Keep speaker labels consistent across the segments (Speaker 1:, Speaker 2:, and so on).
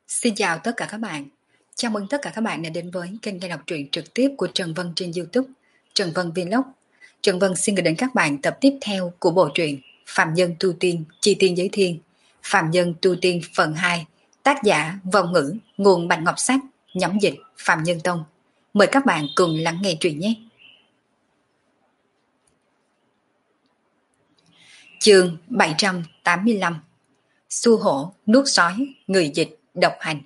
Speaker 1: Xin chào tất cả các bạn. Chào mừng tất cả các bạn đã đến với kênh nghe đọc truyện trực tiếp của Trần Vân trên YouTube, Trần Vân Vlog. Trần Vân xin gửi đến các bạn tập tiếp theo của bộ truyện Phạm Nhân Tu Tiên, Chi Tiên Giới Thiên, Phạm Nhân Tu Tiên phần 2, tác giả Vong Ngữ, nguồn Bạch Ngọc Sách, nhóm dịch Phạm Nhân Tông. Mời các bạn cùng lắng nghe truyện nhé. Chương 785. Xu hổ, nuốt sói, người dịch, độc hành.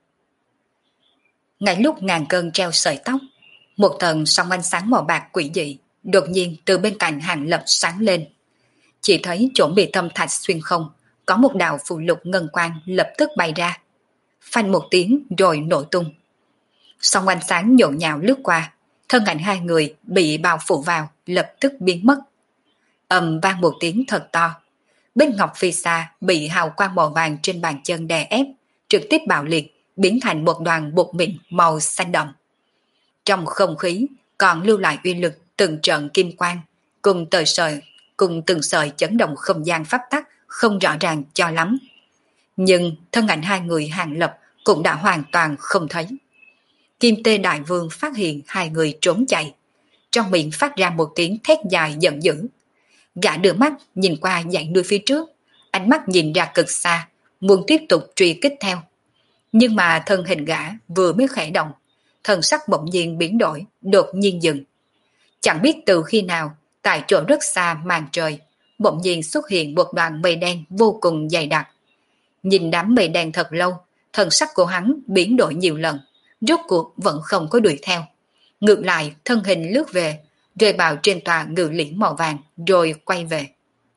Speaker 1: Ngay lúc ngàn cân treo sợi tóc, một tầng sóng ánh sáng màu bạc quỷ dị đột nhiên từ bên cạnh Hàng Lập sáng lên. Chỉ thấy chỗ bị thâm thạch xuyên không, có một đạo phù lục ngân quang lập tức bay ra. Phanh một tiếng rồi nổ tung. Sóng ánh sáng nhộn nhạo lướt qua, thân ảnh hai người bị bao phủ vào lập tức biến mất. Ầm vang một tiếng thật to. Bên ngọc phi xa bị hào quang màu vàng trên bàn chân đè ép, trực tiếp bạo liệt, biến thành một đoàn bột mịn màu xanh đậm. Trong không khí còn lưu lại uy lực từng trận kim quang, cùng từng sợi chấn động không gian pháp tắc không rõ ràng cho lắm. Nhưng thân ảnh hai người Hàng Lập cũng đã hoàn toàn không thấy. Kim Tê Đại Vương phát hiện hai người trốn chạy, trong miệng phát ra một tiếng thét dài giận dữ. Gã đưa mắt nhìn qua dãy núi phía trước, ánh mắt nhìn ra cực xa, muốn tiếp tục truy kích theo. Nhưng mà thân hình gã vừa mới khẽ động, thần sắc bỗng nhiên biến đổi, đột nhiên dừng. Chẳng biết từ khi nào, tại chỗ rất xa màn trời, bỗng nhiên xuất hiện một đoàn mây đen vô cùng dày đặc. Nhìn đám mây đen thật lâu, thần sắc của hắn biến đổi nhiều lần, rốt cuộc vẫn không có đuổi theo. Ngược lại, thân hình lướt về, rơi vào trên tòa ngự liễn màu vàng, rồi quay về.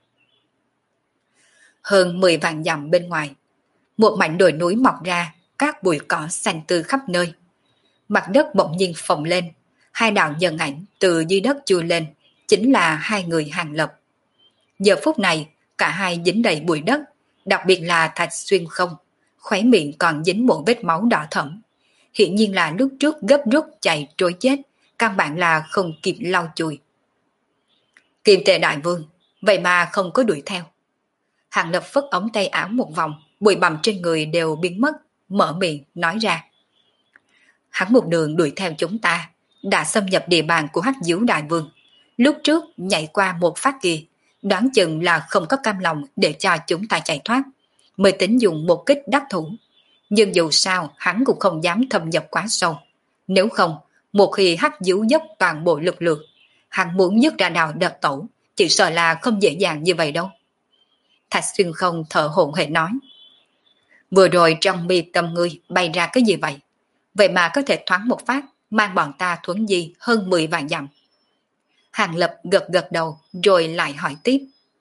Speaker 1: Hơn 10 vạn dặm bên ngoài, một mảnh đồi núi mọc ra, các bụi cỏ xanh tươi khắp nơi. Mặt đất bỗng nhiên phồng lên, hai đạo nhân ảnh từ dưới đất chui lên, chính là hai người Hàng Lập. Giờ phút này, cả hai dính đầy bụi đất, đặc biệt là Thạch Xuyên không, khóe miệng còn dính một vết máu đỏ thẫm. Hiển nhiên là lúc trước gấp rút chạy trối chết, căn bản là không kịp lau chùi. Kim Tệ Đại Vương, vậy mà không có đuổi theo. Hàng Lập phất ống tay áo một vòng, bụi bặm trên người đều biến mất, mở miệng nói ra. Hắn một đường đuổi theo chúng ta, đã xâm nhập địa bàn của Hắc Diếu Đại Vương. Lúc trước nhảy qua một phát kia, đoán chừng là không có cam lòng để cho chúng ta chạy thoát, mới tính dùng một kích đắc thủ. Nhưng dù sao hắn cũng không dám thâm nhập quá sâu. Nếu không, một khi Hắc Diếu dốc toàn bộ lực lượng, hắn muốn dứt ra đào đợt tẩu, chỉ sợ là không dễ dàng như vậy đâu. Thạch Xuyên không thở hổn hển nói. Vừa rồi trong mi tâm ngươi bay ra cái gì vậy? Vậy mà có thể thoáng một phát, mang bọn ta thuấn di hơn 10 vạn dặm. Hàng Lập gật gật đầu, rồi lại hỏi tiếp.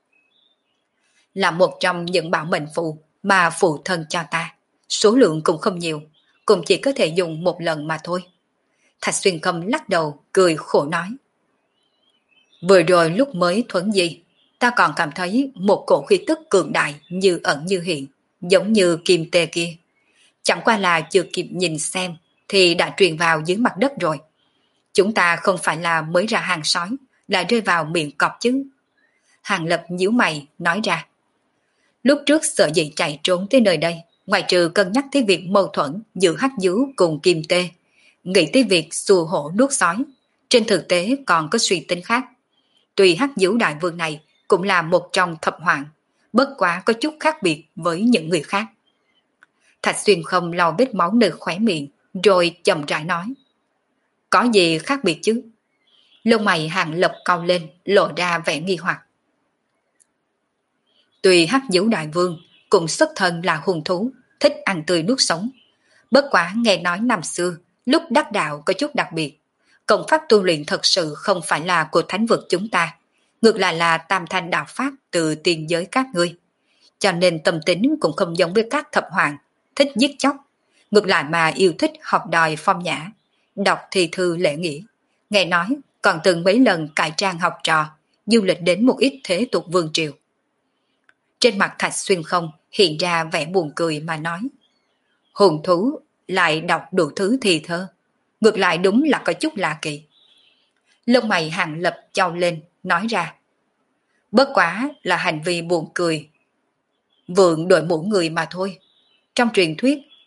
Speaker 1: Là một trong những bảo mệnh phù mà phụ thân cho ta. Số lượng cũng không nhiều, cũng chỉ có thể dùng một lần mà thôi. Thạch Xuyên Khâm lắc đầu, cười khổ nói. Vừa rồi lúc mới thuấn di, ta còn cảm thấy một cổ khí tức cường đại như ẩn như hiện, giống như kim tê kia. Chẳng qua là chưa kịp nhìn xem thì đã truyền vào dưới mặt đất rồi. Chúng ta không phải là mới ra hàng sói, lại rơi vào miệng cọp chứ. Hàng Lập nhíu mày nói ra. Lúc trước sợ dĩ chạy trốn tới nơi đây, ngoài trừ cân nhắc tới việc mâu thuẫn giữa Hắc Diếu cùng Kim Tê, nghĩ tới việc xù hổ nuốt sói, trên thực tế còn có suy tính khác. Tuy Hắc Diếu Đại Vương này cũng là một trong thập hoàng, bất quá có chút khác biệt với những người khác. Thạch Xuyên không lau vết máu nơi khóe miệng, rồi chậm rãi nói. Có gì khác biệt chứ? Lông mày Hàng Lập cau lên, lộ ra vẻ nghi hoặc. Tuy Hắc Diếu Đại Vương cũng xuất thân là hung thú, thích ăn tươi nuốt sống. Bất quá nghe nói năm xưa, lúc đắc đạo có chút đặc biệt. Công pháp tu luyện thật sự không phải là của thánh vực chúng ta, ngược lại là tam thanh đạo pháp từ tiên giới các ngươi. Cho nên tâm tính cũng không giống với các thập hoàng, thích giết chóc, ngược lại mà yêu thích học đòi phong nhã, đọc thi thư lễ nghĩa. Nghe nói còn từng mấy lần cải trang học trò, du lịch đến một ít thế tục vương triều. Trên mặt Thạch Xuyên không hiện ra vẻ buồn cười mà nói. Hồn thú lại đọc đủ thứ thi thơ, ngược lại đúng là có chút lạ kỳ. Lông mày Hàng Lập chau lên, nói ra. Bất quá là hành vi buồn cười. Vượng đội mũ người mà thôi. Trong truyền thuyết,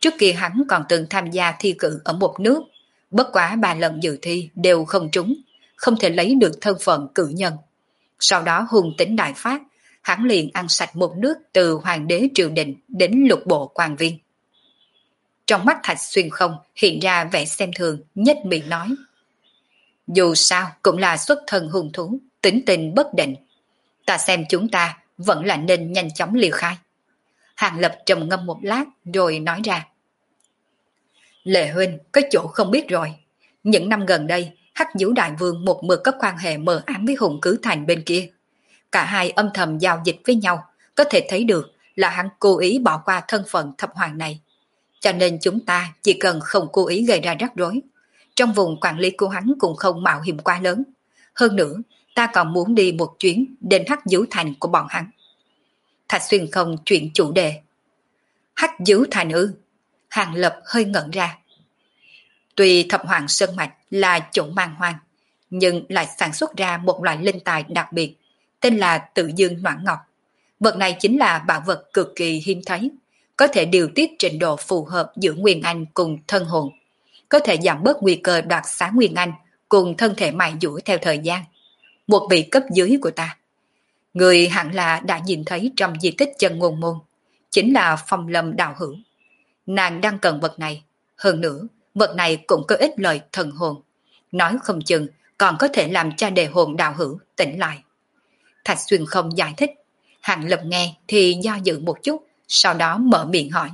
Speaker 1: Trước kia hắn còn từng tham gia thi cử ở một nước, bất quá 3 lần dự thi đều không trúng, không thể lấy được thân phận cử nhân. Sau đó hùng tính đại phát, hắn liền ăn sạch một nước từ hoàng đế triều đình đến lục bộ quan viên. Trong mắt Thạch Xuyên Không hiện ra vẻ xem thường, nhếch miệng nói. Dù sao cũng là xuất thân hung thú, tính tình bất định. Ta xem chúng ta vẫn là nên nhanh chóng liều khai. Hàng Lập trầm ngâm một lát rồi nói ra. Lệ huynh có chỗ không biết rồi. Những năm gần đây, Hắc Vũ Đại Vương một mực có quan hệ mờ ám với Hùng Cứ Thành bên kia. Cả hai âm thầm giao dịch với nhau, có thể thấy được là hắn cố ý bỏ qua thân phận thập hoàng này. Cho nên chúng ta chỉ cần không cố ý gây ra rắc rối. Trong vùng quản lý của hắn cũng không mạo hiểm quá lớn. Hơn nữa, ta còn muốn đi một chuyến đến Hắc Vũ Thành của bọn hắn. Thạch Xuyên Không chuyển chủ đề. Hắc Vũ Thành ư? Hàng Lập hơi ngẩn ra. Tuy thập hoàng sơn mạch là chỗ man hoang, nhưng lại sản xuất ra một loại linh tài đặc biệt, tên là Tự Dương Noãn Ngọc. Vật này chính là bảo vật cực kỳ hiếm thấy, có thể điều tiết trình độ phù hợp giữa Nguyên Anh cùng thân hồn, có thể giảm bớt nguy cơ đoạt xá Nguyên Anh cùng thân thể mài dũa theo thời gian. Một vị cấp dưới của ta, người hẳn là đã nhìn thấy trong di tích Chân Ngôn Môn, chính là Phong Lâm Đạo Hữu. Nàng đang cần vật này, hơn nữa, vật này cũng có ích lợi thần hồn, nói không chừng còn có thể làm cho đề hồn đạo hữu tỉnh lại. Thạch Xuyên Không giải thích, Hàng Lập nghe thì do dự một chút, sau đó mở miệng hỏi.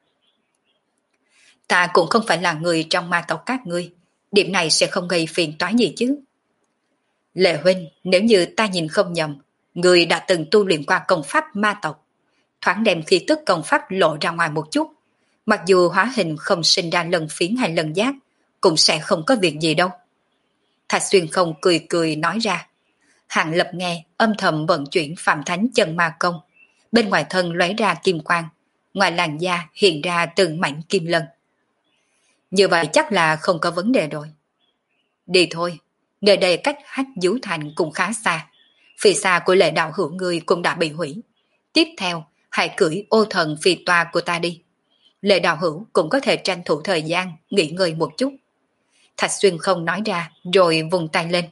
Speaker 1: Ta cũng không phải là người trong ma tộc các ngươi, điểm này sẽ không gây phiền toái gì chứ. Lệ huynh, nếu như ta nhìn không nhầm, người đã từng tu luyện qua công pháp ma tộc, thoáng đem khí tức công pháp lộ ra ngoài một chút, mặc dù hóa hình không sinh ra lần phiến hay lần giác, cũng sẽ không có việc gì đâu. Thạch Xuyên Không cười cười nói ra. Hàng Lập nghe âm thầm vận chuyển Phạm Thánh Chân Ma Công, bên ngoài thân lóe ra kim quang, ngoài làn da hiện ra từng mảnh kim lân. Như vậy chắc là không có vấn đề rồi. Đi thôi, nơi đây cách Hắc Vũ Thành cũng khá xa, phi xa của Lệ đạo hữu người cũng đã bị hủy. Tiếp theo, hãy cưỡi ô thần phi toa của ta đi. Lệ đạo hữu cũng có thể tranh thủ thời gian nghỉ ngơi một chút. Thạch Xuyên Không nói ra rồi vùng tay lên.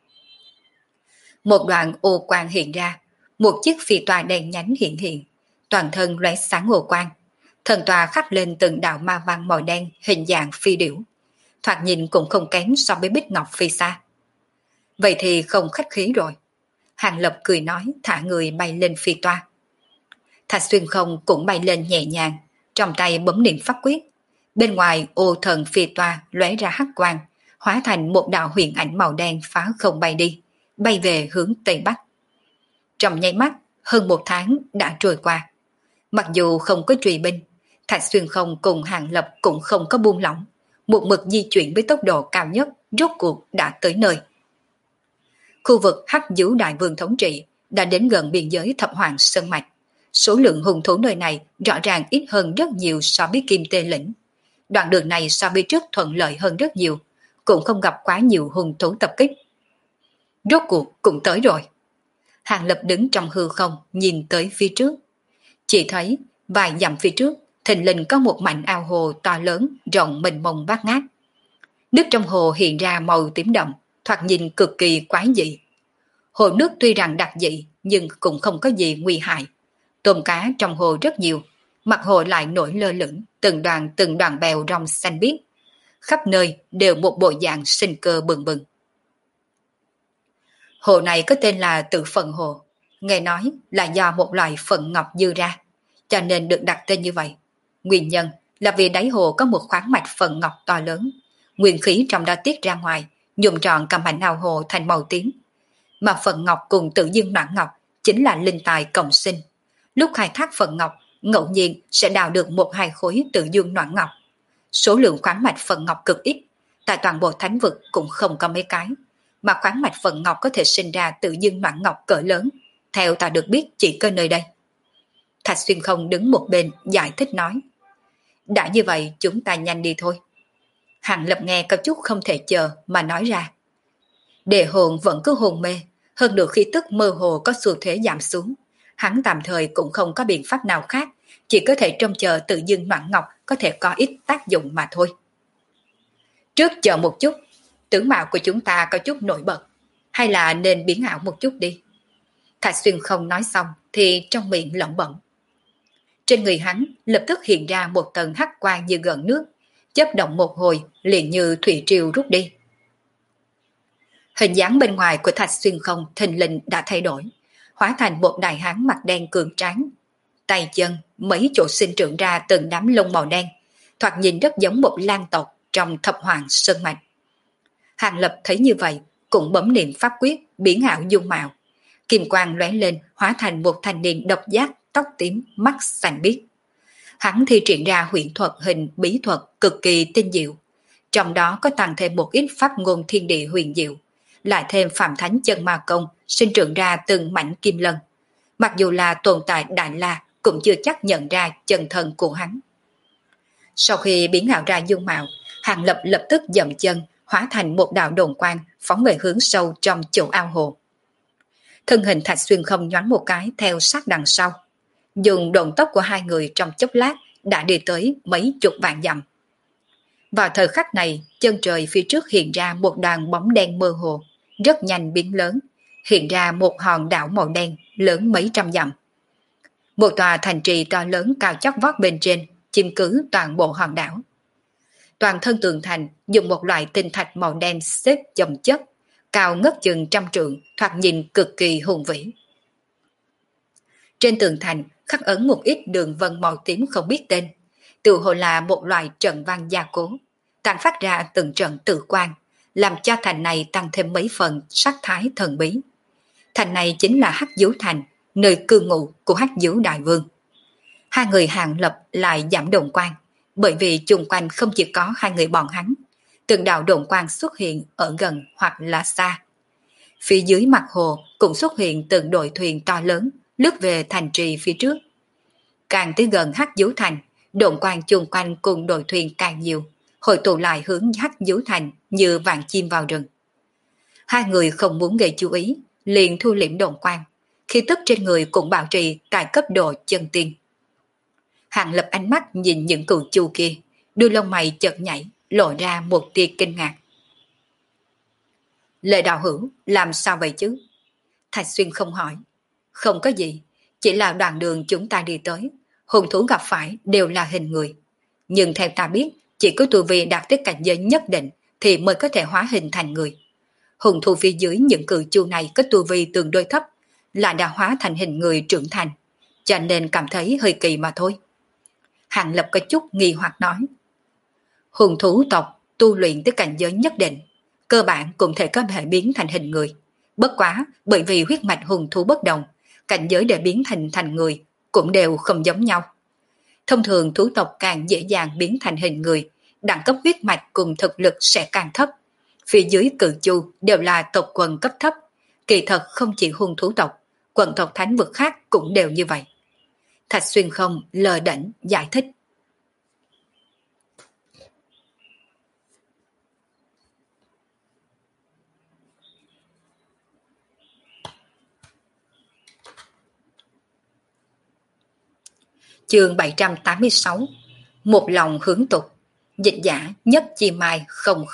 Speaker 1: Một đoạn ô quang hiện ra, một chiếc phi toa đen nhánh hiện, toàn thân lóe sáng ô quang. Thần toa khắc lên từng đạo ma văn màu đen hình dạng phi điểu, thoạt nhìn cũng không kém so với bích ngọc phi xa. Vậy thì không khách khí rồi. Hàng Lập cười nói thả người bay lên phi toa. Thạch Xuyên Không cũng bay lên nhẹ nhàng, trong tay bấm niệm pháp quyết. Bên ngoài ô thần phi toa lóe ra hắc quang, hóa thành một đạo huyền ảnh màu đen phá không bay đi, bay về hướng Tây Bắc. Trong nháy mắt, hơn 1 tháng đã trôi qua. Mặc dù không có truy binh, Thạch Xuyên Không cùng Hàng Lập cũng không có buông lỏng, một mực di chuyển với tốc độ cao nhất, rốt cuộc đã tới nơi. Khu vực Hắc Vũ Đại Vương thống trị đã đến gần biên giới Thập Hoàng Sơn Mạch. Số lượng hung thú nơi này rõ ràng ít hơn rất nhiều so với Kim Tê Lĩnh. Đoạn đường này so với trước thuận lợi hơn rất nhiều, cũng không gặp quá nhiều hung thú tập kích. Rốt cuộc cũng tới rồi. Hàng Lập đứng trong hư không nhìn tới phía trước. Chỉ thấy vài dặm phía trước thình lình có một mảnh ao hồ to lớn rộng mênh mông bát ngát. Nước trong hồ hiện ra màu tím đậm, thoạt nhìn cực kỳ quái dị. Hồ nước tuy rằng đặc dị nhưng cũng không có gì nguy hại. Tôm cá trong hồ rất nhiều, mặt hồ lại nổi lơ lửng từng đoàn bèo rong xanh biếc. Khắp nơi đều một bộ dạng sinh cơ bừng bừng. Hồ này có tên là Tự Phần Hồ, nghe nói là do một loại phận ngọc dư ra, cho nên được đặt tên như vậy. Nguyên nhân là vì đáy hồ có một khoáng mạch phận ngọc to lớn, nguyên khí trong đó tiết ra ngoài, nhuộm trọn cả mảnh ao hồ thành màu tím. Mà phận ngọc cùng Tự Dương Noãn Ngọc chính là linh tài cộng sinh. Lúc khai thác phận ngọc, ngẫu nhiên sẽ đào được 1-2 khối Tự Dương Noãn Ngọc. Số lượng khoáng mạch phận ngọc cực ít, tại toàn bộ thánh vực cũng không có mấy cái, mà khoáng mạch phận ngọc có thể sinh ra Tự Dương Noãn Ngọc cỡ lớn, theo ta được biết chỉ có nơi đây. Thạch Xuyên Không đứng một bên giải thích nói. Đã như vậy chúng ta nhanh đi thôi. Hàng Lập nghe có chút không thể chờ mà nói ra. Đề hồn vẫn cứ hồn mê, hơn nữa khi tức mơ hồ có xu thế giảm xuống. Hắn tạm thời cũng không có biện pháp nào khác, chỉ có thể trông chờ Tự Dương Noãn Ngọc có thể có ít tác dụng mà thôi. Trước chờ một chút, tướng mạo của chúng ta có chút nổi bật, hay là nên biến ảo một chút đi. Thạch Xuyên không nói xong thì trong miệng lẩm bẩm. Trên người hắn lập tức hiện ra một tầng hắc quang như gợn nước, chớp động một hồi liền như thủy triều rút đi. Hình dáng bên ngoài của Thạch Xuyên không thình lình đã thay đổi, hóa thành một đại hán mặt đen cường tráng. Tay chân, mấy chỗ sinh trưởng ra từng đám lông màu đen, thoạt nhìn rất giống một lang tộc trong thập hoàng sơn mạch. Hàng Lập thấy như vậy, cũng bấm niệm pháp quyết, biến ảo dung mạo. Kim quang lóe lên, hóa thành một thanh niên độc giác, tóc tím, mắt xanh biếc. Hắn thi triển ra huyền thuật hình bí thuật cực kỳ tinh diệu. Trong đó có tăng thêm một ít pháp ngôn thiên địa huyền diệu, lại thêm phạm thánh chân ma công, sinh trưởng ra từng mảnh kim lân. Mặc dù là tồn tại Đại La, cũng chưa chắc nhận ra chân thân của hắn. Sau khi biến ảo ra dung mạo, Hàng Lập lập tức dậm chân, hóa thành một đạo đồn quang, phóng về hướng sâu trong chỗ ao hồ. Thân hình Thạch Xuyên không nhoáng một cái theo sát đằng sau. Dùng độn tốc của hai người trong chốc lát đã đi tới mấy chục vạn dặm. Vào thời khắc này, chân trời phía trước hiện ra một đoàn bóng đen mơ hồ, rất nhanh biến lớn, hiện ra một hòn đảo màu đen lớn mấy trăm dặm. Một tòa thành trì to lớn cao chót vót bên trên, chiếm cứ toàn bộ hòn đảo. Toàn thân tường thành dùng một loại tinh thạch màu đen xếp chồng chất, cao ngất chừng trăm trượng, thoạt nhìn cực kỳ hùng vĩ. Trên tường thành khắc ấn một ít đường vân màu tím không biết tên, tự hồ là một loại trận văn gia cố, tàn phát ra từng trận tự quang, làm cho thành này tăng thêm mấy phần sắc thái thần bí. Thành này chính là Hắc Dấu Thành, nơi cư ngụ của Hắc Dấu Đại Vương. Hai người Hàng Lập lại giảm đồn quang, bởi vì chung quanh không chỉ có hai người bọn hắn, từng đạo đồn quang xuất hiện ở gần hoặc là xa. Phía dưới mặt hồ cũng xuất hiện từng đội thuyền to lớn lướt về thành trì phía trước. Càng tới gần Hắc Dấu Thành, đồn quang chung quanh cùng đội thuyền càng nhiều, hội tụ lại hướng Hắc Dấu Thành như vạn chim vào rừng. Hai người không muốn gây chú ý, liền thu liễm đồn quang, khi tức trên người cũng bảo trì tại cấp độ chân tiên. Hàng Lập ánh mắt nhìn những cừu chu kia, đuôi lông mày chợt nhảy, lộ ra một tia kinh ngạc. Lệ đạo hữu, làm sao vậy chứ? Thạch Xuyên không hỏi. Không có gì, chỉ là đoạn đường chúng ta đi tới, hung thú gặp phải đều là hình người. Nhưng theo ta biết, chỉ có tu vi đạt tới cảnh giới nhất định thì mới có thể hóa hình thành người. Hung thú phía dưới những cừu chu này có tu vi tương đối thấp, là đã hóa thành hình người trưởng thành, cho nên cảm thấy hơi kỳ mà thôi. Hàng Lập có chút nghi hoặc nói. Hung thú tộc tu luyện tới cảnh giới nhất định, cơ bản cũng thể có thể biến thành hình người. Bất quá, bởi vì huyết mạch hung thú bất đồng, cảnh giới để biến thành người cũng đều không giống nhau. Thông thường thú tộc càng dễ dàng biến thành hình người, đẳng cấp huyết mạch cùng thực lực sẽ càng thấp. Phía dưới cự chu đều là tộc quần cấp thấp, kỳ thật không chỉ hung thú tộc, quần tộc thánh vực khác cũng đều như vậy. Thạch Xuyên không lờ đễnh giải thích. Chương 786, một lòng hướng tục, dịch giả nhất chi mai 000.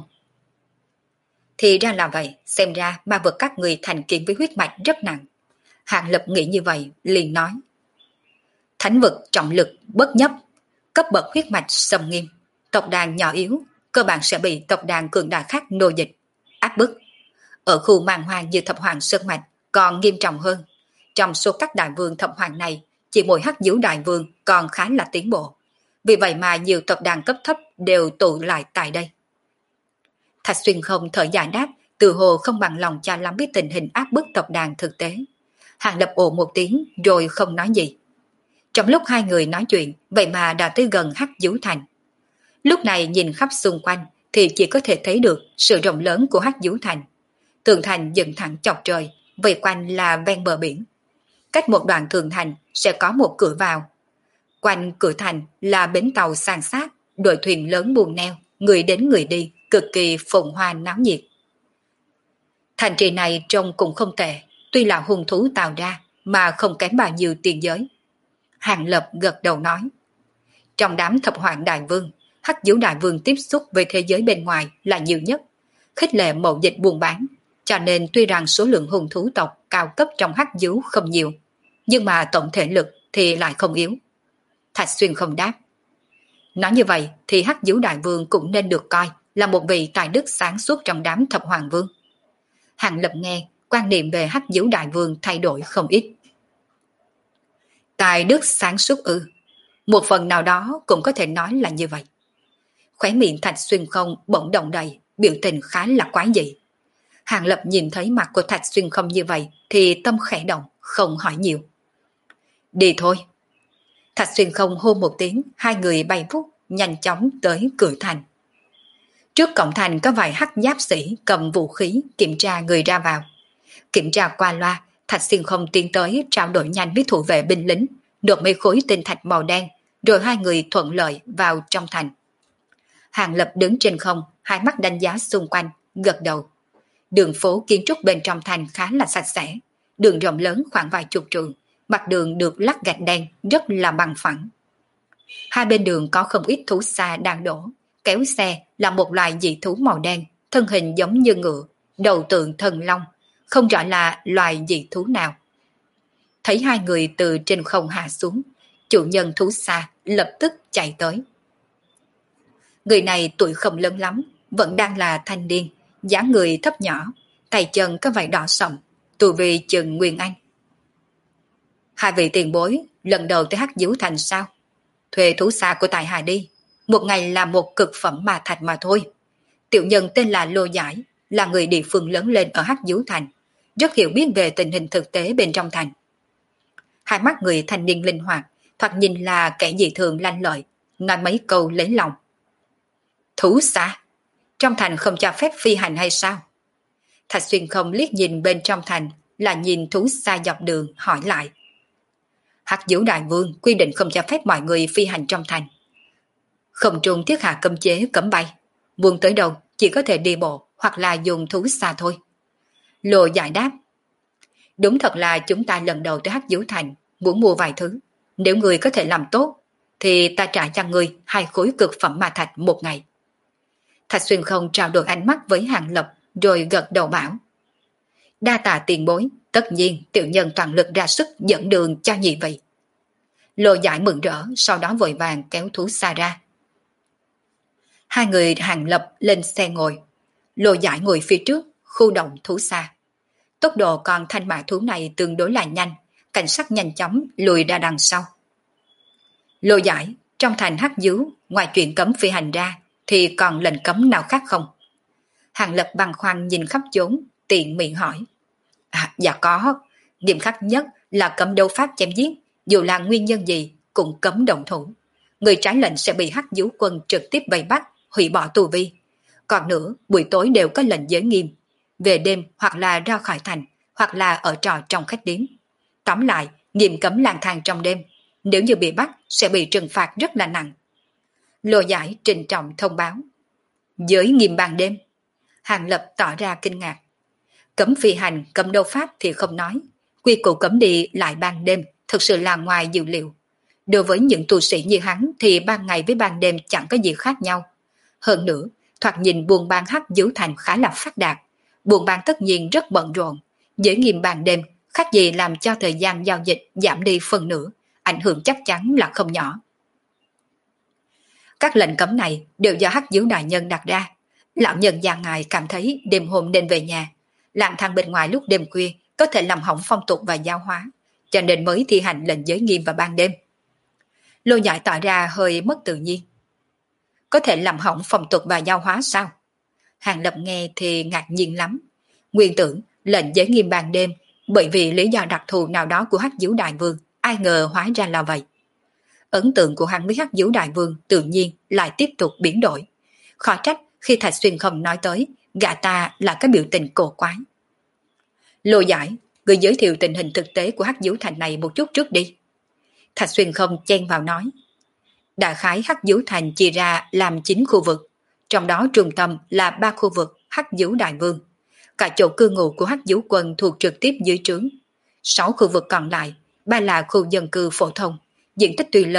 Speaker 1: Thì ra là vậy, xem ra ma vật các người thành kiến với huyết mạch rất nặng. Hàng Lập nghĩ như vậy, liền nói. Thánh vực trọng lực bất nhấp, cấp bậc huyết mạch xâm nghiêm, tộc đàn nhỏ yếu, cơ bản sẽ bị tộc đàn cường đại khác nô dịch, áp bức. Ở khu màn hoang như thập hoàng sơn mạch còn nghiêm trọng hơn. Trong số các đại vương thập hoàng này, chỉ mỗi Hắc Dấu Đại Vương còn khá là tiến bộ. Vì vậy mà nhiều tộc đàn cấp thấp đều tụ lại tại đây. Thạch Xuyên không thở dài đáp, từ hồ không bằng lòng cho lắm biết tình hình áp bức tộc đàn thực tế. Hàng Lập ồ một tiếng rồi không nói gì. Trong lúc hai người nói chuyện, vậy mà đã tới gần Hắc Dấu Thành. Lúc này nhìn khắp xung quanh thì chỉ có thể thấy được sự rộng lớn của Hắc Dấu Thành. Tường thành dựng thẳng chọc trời, vây quanh là ven bờ biển. Cách một đoạn tường thành sẽ có một cửa vào. Quanh cửa thành là bến tàu san sát, đội thuyền lớn buồm neo, người đến người đi, cực kỳ phồn hoa náo nhiệt. Thành trì này trông cũng không tệ, tuy là hung thú tạo ra mà không kém bao nhiêu tiền giới. Hàng Lập gật đầu nói. Trong đám thập hoàng đại vương, Hắc Diếu đại vương tiếp xúc với thế giới bên ngoài là nhiều nhất, khích lệ mậu dịch buôn bán, cho nên tuy rằng số lượng hung thú tộc cao cấp trong Hắc Diếu không nhiều, nhưng mà tổng thể lực thì lại không yếu. Thạch Xuyên không đáp. Nói như vậy thì Hắc Diếu đại vương cũng nên được coi là một vị tài đức sáng suốt trong đám thập hoàng vương. Hàng Lập nghe, quan niệm về Hắc Diếu đại vương thay đổi không ít. Tài đức sáng suốt ư? Một phần nào đó cũng có thể nói là như vậy. Khóe miệng Thạch Xuyên không bỗng động đầy, biểu tình khá là quái dị. Hàng Lập nhìn thấy mặt của Thạch Xuyên không như vậy thì tâm khẽ động, không hỏi nhiều. Đi thôi. Thạch Xuyên không hô một tiếng, hai người bay vút nhanh chóng tới cửa thành. Trước cổng thành có vài hắc giáp sĩ cầm vũ khí kiểm tra người ra vào. Kiểm tra qua loa, Thạch Xuyên không tiến tới trao đổi nhanh với thủ vệ binh lính, được mấy khối tinh thạch màu đen, rồi hai người thuận lợi vào trong thành. Hàng Lập đứng trên không, hai mắt đánh giá xung quanh, gật đầu. Đường phố kiến trúc bên trong thành khá là sạch sẽ, đường rộng lớn khoảng vài chục trượng, mặt đường được lát gạch đen rất là bằng phẳng. Hai bên đường có không ít thú xa đang đổ, kéo xe là một loài dị thú màu đen, thân hình giống như ngựa, đầu tượng thần long, không rõ là loài dị thú nào. Thấy hai người từ trên không hạ xuống, chủ nhân thú xa lập tức chạy tới. Người này tuổi không lớn lắm, vẫn đang là thanh niên, dáng người thấp nhỏ, tay chân có vảy đỏ sậm, tu vi chừng Nguyên Anh. Hai vị tiền bối, lần đầu tới Hắc Diếu Thành sao? Thuê thú xa của tại hạ đi, một ngày là một cực phẩm mà thạch mà thôi. Tiểu nhân tên là Lô Giải, là người địa phương lớn lên ở Hắc Diếu Thành, rất hiểu biết về tình hình thực tế bên trong thành. Hai mắt người thanh niên linh hoạt, thoạt nhìn là kẻ dị thường lanh lợi, nói mấy câu lấy lòng. Thú xa? Trong thành không cho phép phi hành hay sao? Thạch Xuyên không liếc nhìn bên trong thành, là nhìn thú xa dọc đường, hỏi lại. Hắc Diếu đại vương quy định không cho phép mọi người phi hành trong thành. Không trung thiết hạ cấm chế cấm bay, muốn tới đâu chỉ có thể đi bộ hoặc là dùng thú xa thôi. Lô Giải đáp. Đúng thật là chúng ta lần đầu tới Hắc Diếu Thành, muốn mua vài thứ. Nếu người có thể làm tốt, thì ta trả cho người 2 khối cực phẩm ma thạch một ngày. Thạch Xuyên không trao đổi ánh mắt với Hàng Lập, rồi gật đầu bảo. Đa tạ tiền bối, tất nhiên tiểu nhân toàn lực ra sức dẫn đường cho nhị vị. Lô Giải mừng rỡ, sau đó vội vàng kéo thú xa ra. Hai người Hàng Lập lên xe ngồi. Lô Giải ngồi phía trước, khu động thú xa. Tốc độ con thanh mã thú này tương đối là nhanh, cảnh sát nhanh chóng lùi ra đằng sau. Lô Giải, trong thành Hắc Diếu, ngoài chuyện cấm phi hành ra, thì còn lệnh cấm nào khác không? Hàng Lập băn khoăn nhìn khắp chốn, tiện miệng hỏi. Dạ có, nghiêm khắc nhất là cấm đấu pháp chém giết, dù là nguyên nhân gì cũng cấm động thủ. Người trái lệnh sẽ bị Hắc Diếu quân trực tiếp vây bắt, hủy bỏ tù vi. Còn nữa, buổi tối đều có lệnh giới nghiêm, về đêm hoặc là ra khỏi thành, hoặc là ở trọ trong khách điếm. Tóm lại, nghiêm cấm lang thang trong đêm, nếu như bị bắt sẽ bị trừng phạt rất là nặng. Lô Giải trịnh trọng thông báo. Giới nghiêm ban đêm. Hàng Lập tỏ ra kinh ngạc. Cấm phi hành, cấm đấu pháp thì không nói. Quy củ cấm đi lại ban đêm thực sự là ngoài dự liệu. Đối với những tu sĩ như hắn thì ban ngày với ban đêm chẳng có gì khác nhau. Hơn nữa, thoạt nhìn buôn bán Hắc Diếu Thành khá là phát đạt. Buôn bán tất nhiên rất bận rộn. Giới nghiêm ban đêm khác gì làm cho thời gian giao dịch giảm đi phần nửa, ảnh hưởng chắc chắn là không nhỏ. Các lệnh cấm này đều do Hắc Diếu đại nhân đặt ra. Lão nhân già ngài cảm thấy đêm hôm nên về nhà, lang thang bên ngoài lúc đêm khuya có thể làm hỏng phong tục và giáo hóa, cho nên mới thi hành lệnh giới nghiêm vào ban đêm. Lô Giải tỏ ra hơi mất tự nhiên. Có thể làm hỏng phong tục và giáo hóa sao? Hàng Lập nghe thì ngạc nhiên lắm. Nguyên tưởng lệnh giới nghiêm ban đêm bởi vì lý do đặc thù nào đó của Hắc Diếu đại vương, ai ngờ hóa ra là vậy. Ấn tượng của hắn với Hắc Diếu đại vương tự nhiên lại tiếp tục biến đổi. Khó trách khi Thạch Xuyên không nói tới, gã ta là cái biểu tình cổ quái. Lô Giải, người giới thiệu tình hình thực tế của Hắc Diếu Thành này một chút trước đi. Thạch Xuyên không chen vào nói. Đại khái Hắc Diếu Thành chia ra làm 9 khu vực, trong đó trung tâm là 3 khu vực Hắc Diếu đại vương. Cả chỗ cư ngụ của Hắc Diếu quân thuộc trực tiếp dưới trướng. 6 khu vực còn lại, 3 là khu dân cư phổ thông, diện tích tuy lớn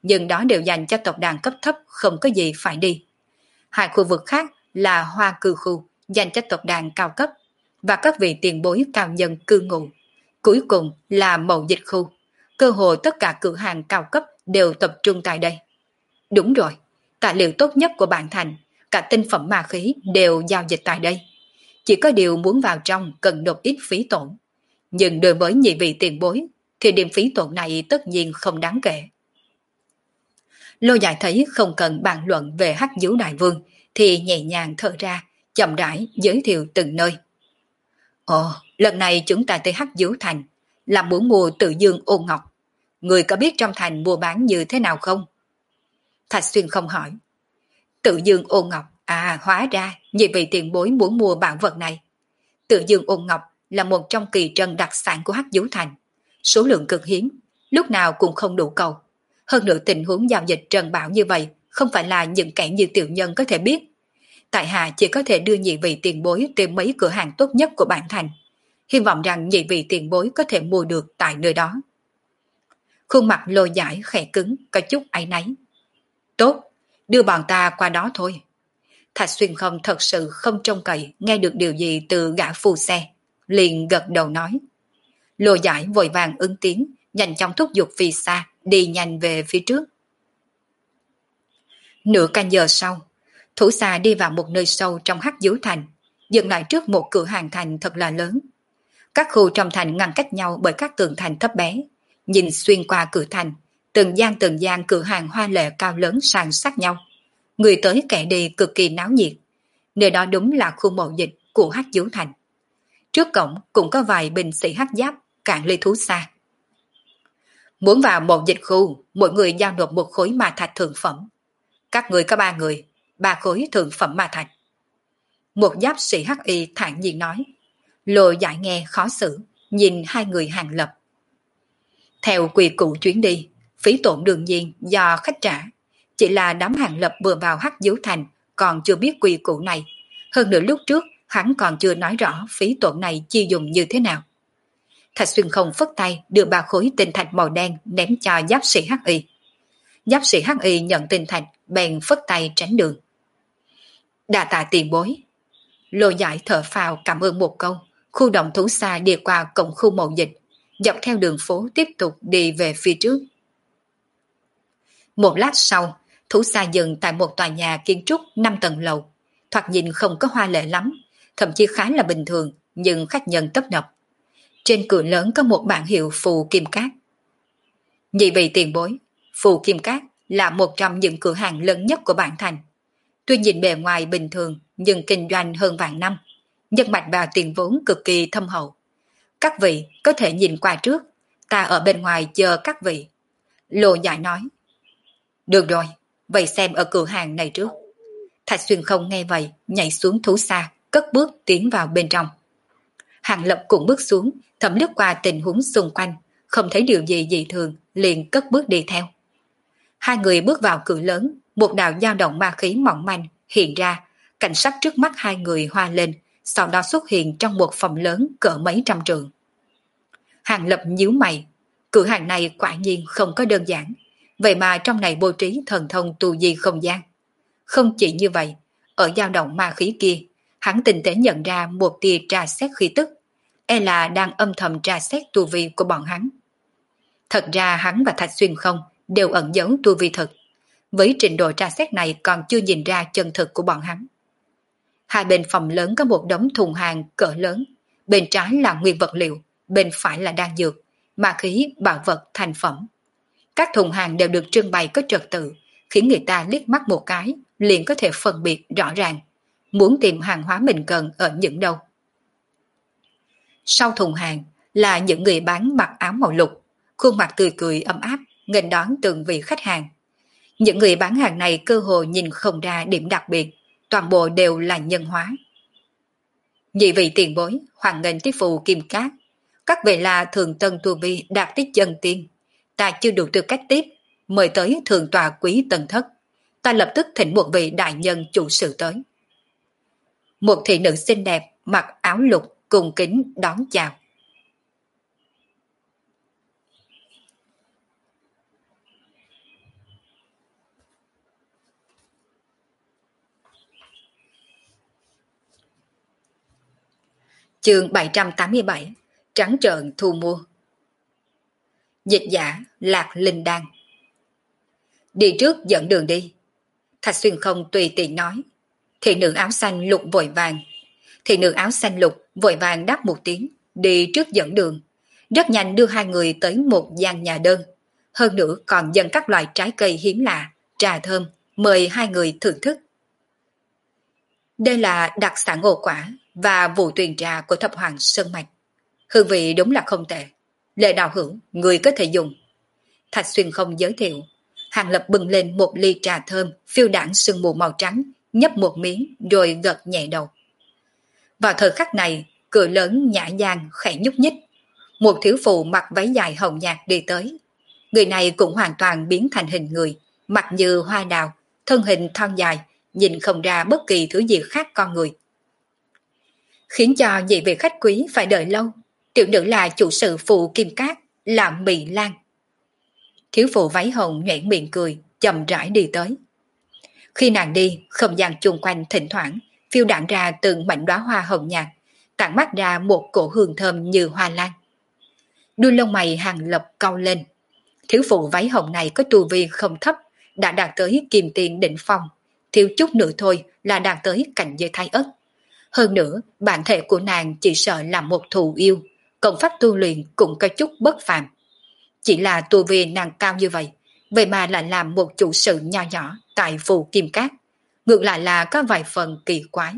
Speaker 1: nhưng đó đều dành cho tộc đàn cấp thấp không có gì phải đi. Hai khu vực khác là hoa cư khu dành cho tộc đàn cao cấp và các vị tiền bối cao nhân cư ngụ. Cuối cùng là mậu dịch khu, cơ hội tất cả cửa hàng cao cấp đều tập trung tại đây. Đúng rồi, tài liệu tốt nhất của bản thành, cả tinh phẩm ma khí đều giao dịch tại đây. Chỉ có điều muốn vào trong cần nộp ít phí tổn. Nhưng đối với nhị vị tiền bối thì điểm phí tổn này tất nhiên không đáng kể. Lô Giải thấy không cần bàn luận về Hắc Diếu Đại Vương thì nhẹ nhàng thở ra, chậm rãi giới thiệu từng nơi. Ồ, lần này chúng ta tới Hắc Diếu Thành là muốn mua Tự Dương Ôn Ngọc. Người có biết trong thành mua bán như thế nào không? Thạch Xuyên không hỏi. Tự Dương Ôn Ngọc, à hóa ra nhị vị tiền bối muốn mua bảo vật này. Tự Dương Ôn Ngọc là một trong kỳ trân đặc sản của Hắc Diếu Thành. Số lượng cực hiếm, lúc nào cũng không đủ cầu. Hơn nữa tình huống giao dịch trần bảo như vậy không phải là những kẻ như tiểu nhân có thể biết. Tại hạ chỉ có thể đưa nhị vị tiền bối tìm mấy cửa hàng tốt nhất của bản thành. Hy vọng rằng nhị vị tiền bối có thể mua được tại nơi đó. Khuôn mặt Lôi Giải khẽ cứng, có chút áy náy. Tốt, đưa bọn ta qua đó thôi. Thạch Xuyên không thật sự không trông cậy nghe được điều gì từ gã phù xe. Liền gật đầu nói. Lôi Giải vội vàng ứng tiếng, nhanh chóng thúc giục Phi Sa đi nhanh về phía trước. Nửa canh giờ sau, Thủ Sa đi vào một nơi sâu trong Hắc Diếu Thành, dừng lại trước một cửa hàng thành thật là lớn. Các khu trong thành ngăn cách nhau bởi các tường thành thấp bé. Nhìn xuyên qua cửa thành, từng gian cửa hàng hoa lệ cao lớn san sát nhau. Người tới kẻ đi cực kỳ náo nhiệt. Nơi đó đúng là khu mậu dịch của Hắc Diếu Thành. Trước cổng cũng có vài binh sĩ hắc giáp cản ly Thú Sa. Muốn vào mậu dịch khu, mỗi người giao nộp một khối ma thạch thượng phẩm. Các người có 3 người, 3 khối thượng phẩm ma thạch. Một giáp sĩ hắc y thản nhiên nói. Lôi Giải nghe khó xử, nhìn hai người Hàng Lập. Theo quy củ chuyến đi, phí tổn đương nhiên do khách trả. Chỉ là đám Hàng Lập vừa vào Hắc Diếu Thành còn chưa biết quy củ này. Hơn nữa lúc trước hắn còn chưa nói rõ phí tổn này chi dùng như thế nào. Thạch Xuyên không phất tay đưa 3 khối tinh thạch màu đen ném cho giáp sĩ hắc y. Giáp sĩ hắc y nhận tinh thạch bèn phất tay tránh đường. Đa tạ tiền bối. Lôi Giải thở phào cảm ơn một câu. Khu động Thú Sa đi qua cổng khu mậu dịch, dọc theo đường phố tiếp tục đi về phía trước. Một lát sau, Thú Sa dừng tại một tòa nhà kiến trúc 5 tầng lầu. Thoạt nhìn không có hoa lệ lắm, thậm chí khá là bình thường, nhưng khách nhân tấp nập. Trên cửa lớn có một bảng hiệu Phù Kim Cát. Nhị vị tiền bối, Phù Kim Cát là một trong những cửa hàng lớn nhất của bản thành. Tuy nhìn bề ngoài bình thường, nhưng kinh doanh hơn vạn năm, nhân mạch và tiền vốn cực kỳ thâm hậu. Các vị có thể nhìn qua trước, ta ở bên ngoài chờ các vị. Lô Giải nói. Được rồi, vậy xem ở cửa hàng này trước. Thạch Xuyên không nghe vậy, nhảy xuống Thú Sa, cất bước tiến vào bên trong. Hàng Lập cũng bước xuống, thẩm lướt qua tình huống xung quanh, không thấy điều gì dị thường, liền cất bước đi theo. Hai người bước vào cửa lớn, một đạo dao động ma khí mỏng manh hiện ra, cảnh sắc trước mắt hai người hoa lên, sau đó xuất hiện trong một phòng lớn cỡ mấy trăm trượng. Hàng Lập nhíu mày, cửa hàng này quả nhiên không có đơn giản, vậy mà trong này bố trí thần thông tu di không gian. Không chỉ như vậy, ở dao động ma khí kia, hắn tinh tế nhận ra một tia tra xét khí tức, e là đang âm thầm tra xét tu vi của bọn hắn. Thật ra hắn và Thạch Xuyên không đều ẩn giấu tu vi thực, với trình độ tra xét này còn chưa nhìn ra chân thực của bọn hắn. Hai bên phòng lớn có một đống thùng hàng cỡ lớn, bên trái là nguyên vật liệu, bên phải là đan dược, ma khí, bảo vật, thành phẩm. Các thùng hàng đều được trưng bày có trật tự, khiến người ta liếc mắt một cái liền có thể phân biệt rõ ràng, muốn tìm hàng hóa mình cần ở những đâu. Sau thùng hàng là những người bán mặc áo màu lục, khuôn mặt tươi cười ấm áp, nghênh đón từng vị khách hàng. Những người bán hàng này cơ hồ nhìn không ra điểm đặc biệt, toàn bộ đều là nhân hóa. Nhị vị tiền bối, hoan nghênh tới Phù Kim Cát. Các vị là thường tân tu vi đạt tới chân tiên. Ta chưa đủ tư cách tiếp, mời tới thường tòa quý tần thất. Ta lập tức thỉnh một vị đại nhân chủ sự tới. Một thị nữ xinh đẹp mặc áo lục cung kính đón chào. Chương 787, trắng trợn thu mua. Dịch giả Lạc Linh Đan. Đi trước dẫn đường đi. Thạch Xuyên không tùy tiện nói. Thị nữ áo xanh lục vội vàng. Thị nữ áo xanh lục vội vàng đáp một tiếng, đi trước dẫn đường. Rất nhanh đưa hai người tới một gian nhà đơn. Hơn nữa còn dâng các loại trái cây hiếm lạ, trà thơm, mời hai người thưởng thức. Đây là đặc sản ổ quả và vụ tuyền trà của thập hoàng Sơn Mạch. Hương vị đúng là không tệ. Lệ đạo hữu, người có thể dùng. Thạch Xuyên không giới thiệu. Hàng Lập bưng lên một ly trà thơm, phiêu đãng sương mù màu trắng, nhấp một miếng rồi gật nhẹ đầu. Vào thời khắc này, cửa lớn nhã nhàng khẽ nhúc nhích. Một thiếu phụ mặc váy dài hồng nhạt đi tới. Người này cũng hoàn toàn biến thành hình người, mặt như hoa đào, thân hình thon dài, nhìn không ra bất kỳ thứ gì khác con người. Khiến cho nhị vị khách quý phải đợi lâu. Tiểu nữ là chủ sự phụ Kim Cát, là Mị Lan. Thiếu phụ váy hồng nhoẻn miệng cười, chậm rãi đi tới. Khi nàng đi, không gian chung quanh thỉnh thoảng phiêu đạn ra từng mảnh đóa hoa hồng nhạt, tản mắt ra một cổ hương thơm như hoa lan. Đuôi lông mày Hàng Lập cau lên. Thiếu phụ váy hồng này có tu vi không thấp, đã đạt tới kim tiền đỉnh phong, thiếu chút nữa thôi là đạt tới cảnh giới thái ất. Hơn nữa, bản thể của nàng chỉ sợ là một thù yêu, công pháp tu luyện cũng có chút bất phàm. Chỉ là tu vi nàng cao như vậy mà lại làm một chủ sự nho nhỏ tại phù Kim Cát, ngược lại là có vài phần kỳ quái.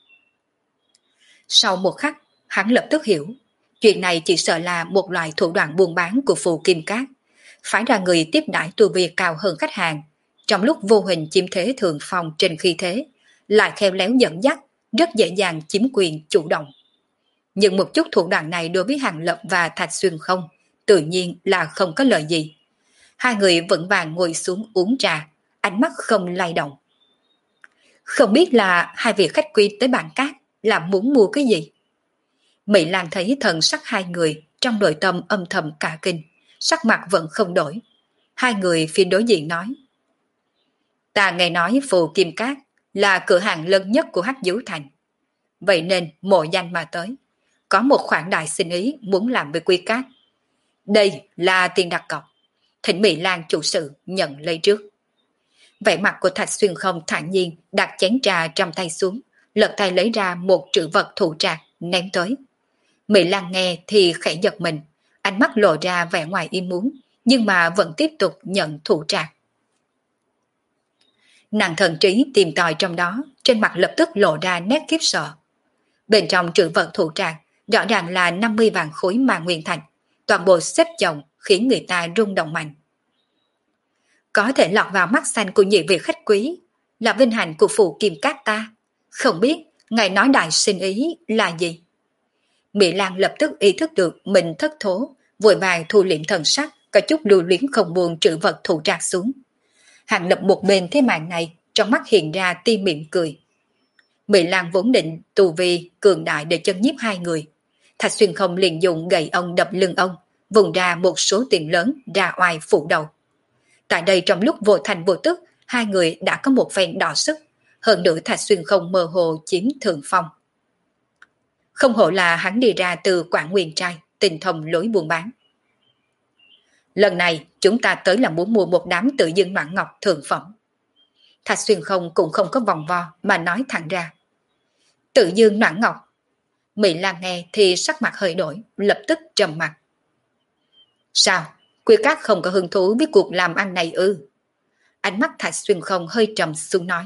Speaker 1: Sau một khắc, hắn lập tức hiểu, chuyện này chỉ sợ là một loại thủ đoạn buôn bán của phù Kim Cát, phải ra người tiếp đãi tu vi cao hơn khách hàng, trong lúc vô hình chiếm thế thượng phong trên khí thế, lại khéo léo dẫn dắt, rất dễ dàng chiếm quyền chủ động. Nhưng một chút thủ đoạn này đối với Hàng Lập và Thạch Xuyên không, tự nhiên là không có lợi gì. Hai người vững vàng ngồi xuống uống trà, ánh mắt không lay động. Không biết là hai vị khách quý tới bàn cát là muốn mua cái gì? Mỹ Lan thấy thần sắc hai người, trong nội tâm âm thầm cả kinh, sắc mặt vẫn không đổi. Hai người phía đối diện nói. Ta nghe nói phù Kim Cát là cửa hàng lớn nhất của Hắc Dấu Thành. Vậy nên mộ danh mà tới. Có một khoản đại sinh ý muốn làm với Quy Cát. Đây là tiền đặt cọc. Thỉnh Mỹ Lan chủ sự nhận lấy trước. Vẻ mặt của Thạch Xuyên không thản nhiên đặt chén trà trong tay xuống, lật tay lấy ra một trữ vật thủ trạc ném tới. Mỹ Lan nghe thì khẽ giật mình, ánh mắt lộ ra vẻ ngoài ý muốn, nhưng mà vẫn tiếp tục nhận thủ trạc. Nàng thần trí tìm tòi trong đó, trên mặt lập tức lộ ra nét khiếp sợ. Bên trong trữ vật thủ trạc rõ ràng là 50 vạn khối mà nguyên thành, toàn bộ xếp chồng khiến người ta rung động mạnh. Có thể lọt vào mắt xanh của nhị vị khách quý, là vinh hạnh của phù Kim Cát ta. Không biết ngài nói đại sinh ý là gì? Mỹ Lan lập tức ý thức được mình thất thố, vội vàng thu liễm thần sắc, có chút lưu luyến không buồn trữ vật thủ trạc xuống. Hàng Lập một bên thế màn này, trong mắt hiện ra tia mỉm cười. Mỹ Lan vốn định tù vi cường đại để chân nhiếp hai người. Thạch Xuyên không liền dùng gậy ông đập lưng ông, vùng ra một số tiền lớn ra oai phủ đầu. Tại đây trong lúc vô thành vô tức, hai người đã có một phen đỏ sức, hơn nữa Thạch Xuyên không mơ hồ chiếm thượng phong. Không hổ là hắn đi ra từ Quảng Nguyên Trai, tình thông lối buôn bán. Lần này chúng ta tới là muốn mua một đám tự dương noãn ngọc thượng phẩm. Thạch Xuyên không cũng không có vòng vo mà nói thẳng ra. Tự dương noãn ngọc. Mỹ Lan nghe thì sắc mặt hơi đổi, lập tức trầm mặt. Sao? Quy Cát không có hứng thú với cuộc làm ăn này ư? Ánh mắt Thạch Xuyên không hơi trầm xuống nói.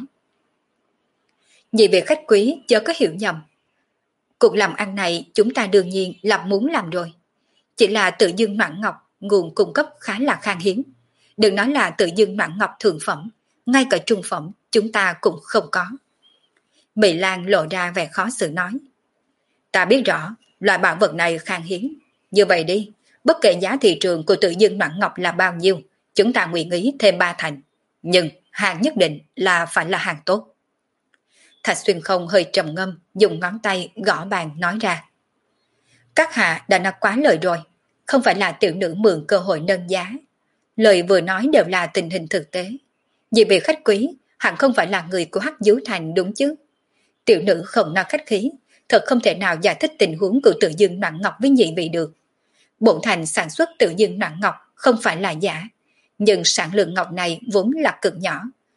Speaker 1: Vì về khách quý chớ có hiểu nhầm. Cuộc làm ăn này chúng ta đương nhiên là muốn làm rồi. Chỉ là tự dương noãn ngọc nguồn cung cấp khá là khan hiếm. Đừng nói là tự dương noãn ngọc thượng phẩm, ngay cả trung phẩm chúng ta cũng không có. Mỹ Lan lộ ra vẻ khó xử nói. Ta biết rõ, loại bảo vật này khan hiếm. Như vậy đi, bất kể giá thị trường của tự dương noãn ngọc là bao nhiêu, chúng ta nguyện ý thêm 3 thành. Nhưng hàng nhất định là phải là hàng tốt. Thạch Xuyên không hơi trầm ngâm, dùng ngón tay gõ bàn nói ra. Các hạ đã nói quá lời rồi, không phải là tiểu nữ mượn cơ hội nâng giá. Lời vừa nói đều là tình hình thực tế. Vì vị khách quý, hẳn không phải là người của Hắc Dấu Thành đúng chứ. Tiểu nữ không nói khách khí, thật không thể nào giải thích tình huống của tự dương Noãn Ngọc với nhị vị được. Bổn thành sản xuất tự dương Noãn Ngọc không phải là giả, nhưng sản lượng ngọc này vốn là cực nhỏ.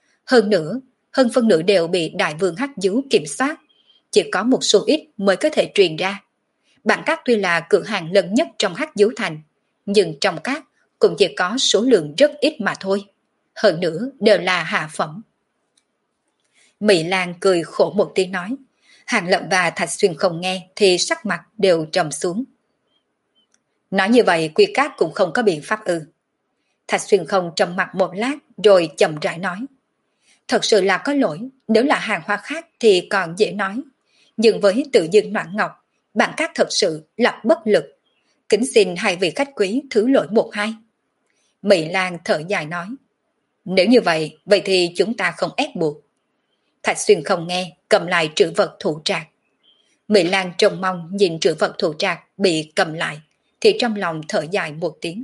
Speaker 1: Hơn phân nửa đều bị đại vương Hắc Dú kiểm soát, chỉ có một số ít mới có thể truyền ra. Bản Cát tuy là cửa hàng lớn nhất trong Hắc Dú thành, nhưng trong các cũng chỉ có số lượng rất ít mà thôi. Hơn nữa đều là hạ phẩm. Mỹ Lan cười khổ một tiếng nói. Hàng Lập và Thạch Xuyên không nghe thì sắc mặt đều trầm xuống. Nói như vậy Quy Cát cũng không có biện pháp ư? Thạch Xuyên không trầm mặt một lát rồi chậm rãi nói. Thật sự là có lỗi, nếu là hàng hoa khác thì còn dễ nói. Nhưng với tự dương Noãn Ngọc, Bản Cát thật sự là bất lực. Kính xin hai vị khách quý thứ lỗi một hai. Mỹ Lan thở dài nói. Nếu như vậy, vậy thì chúng ta không ép buộc. Thạch Xuyên không nghe, cầm lại trữ vật thủ trạc. Mỹ Lan trông mong nhìn trữ vật thủ trạc bị cầm lại, thì trong lòng thở dài một tiếng.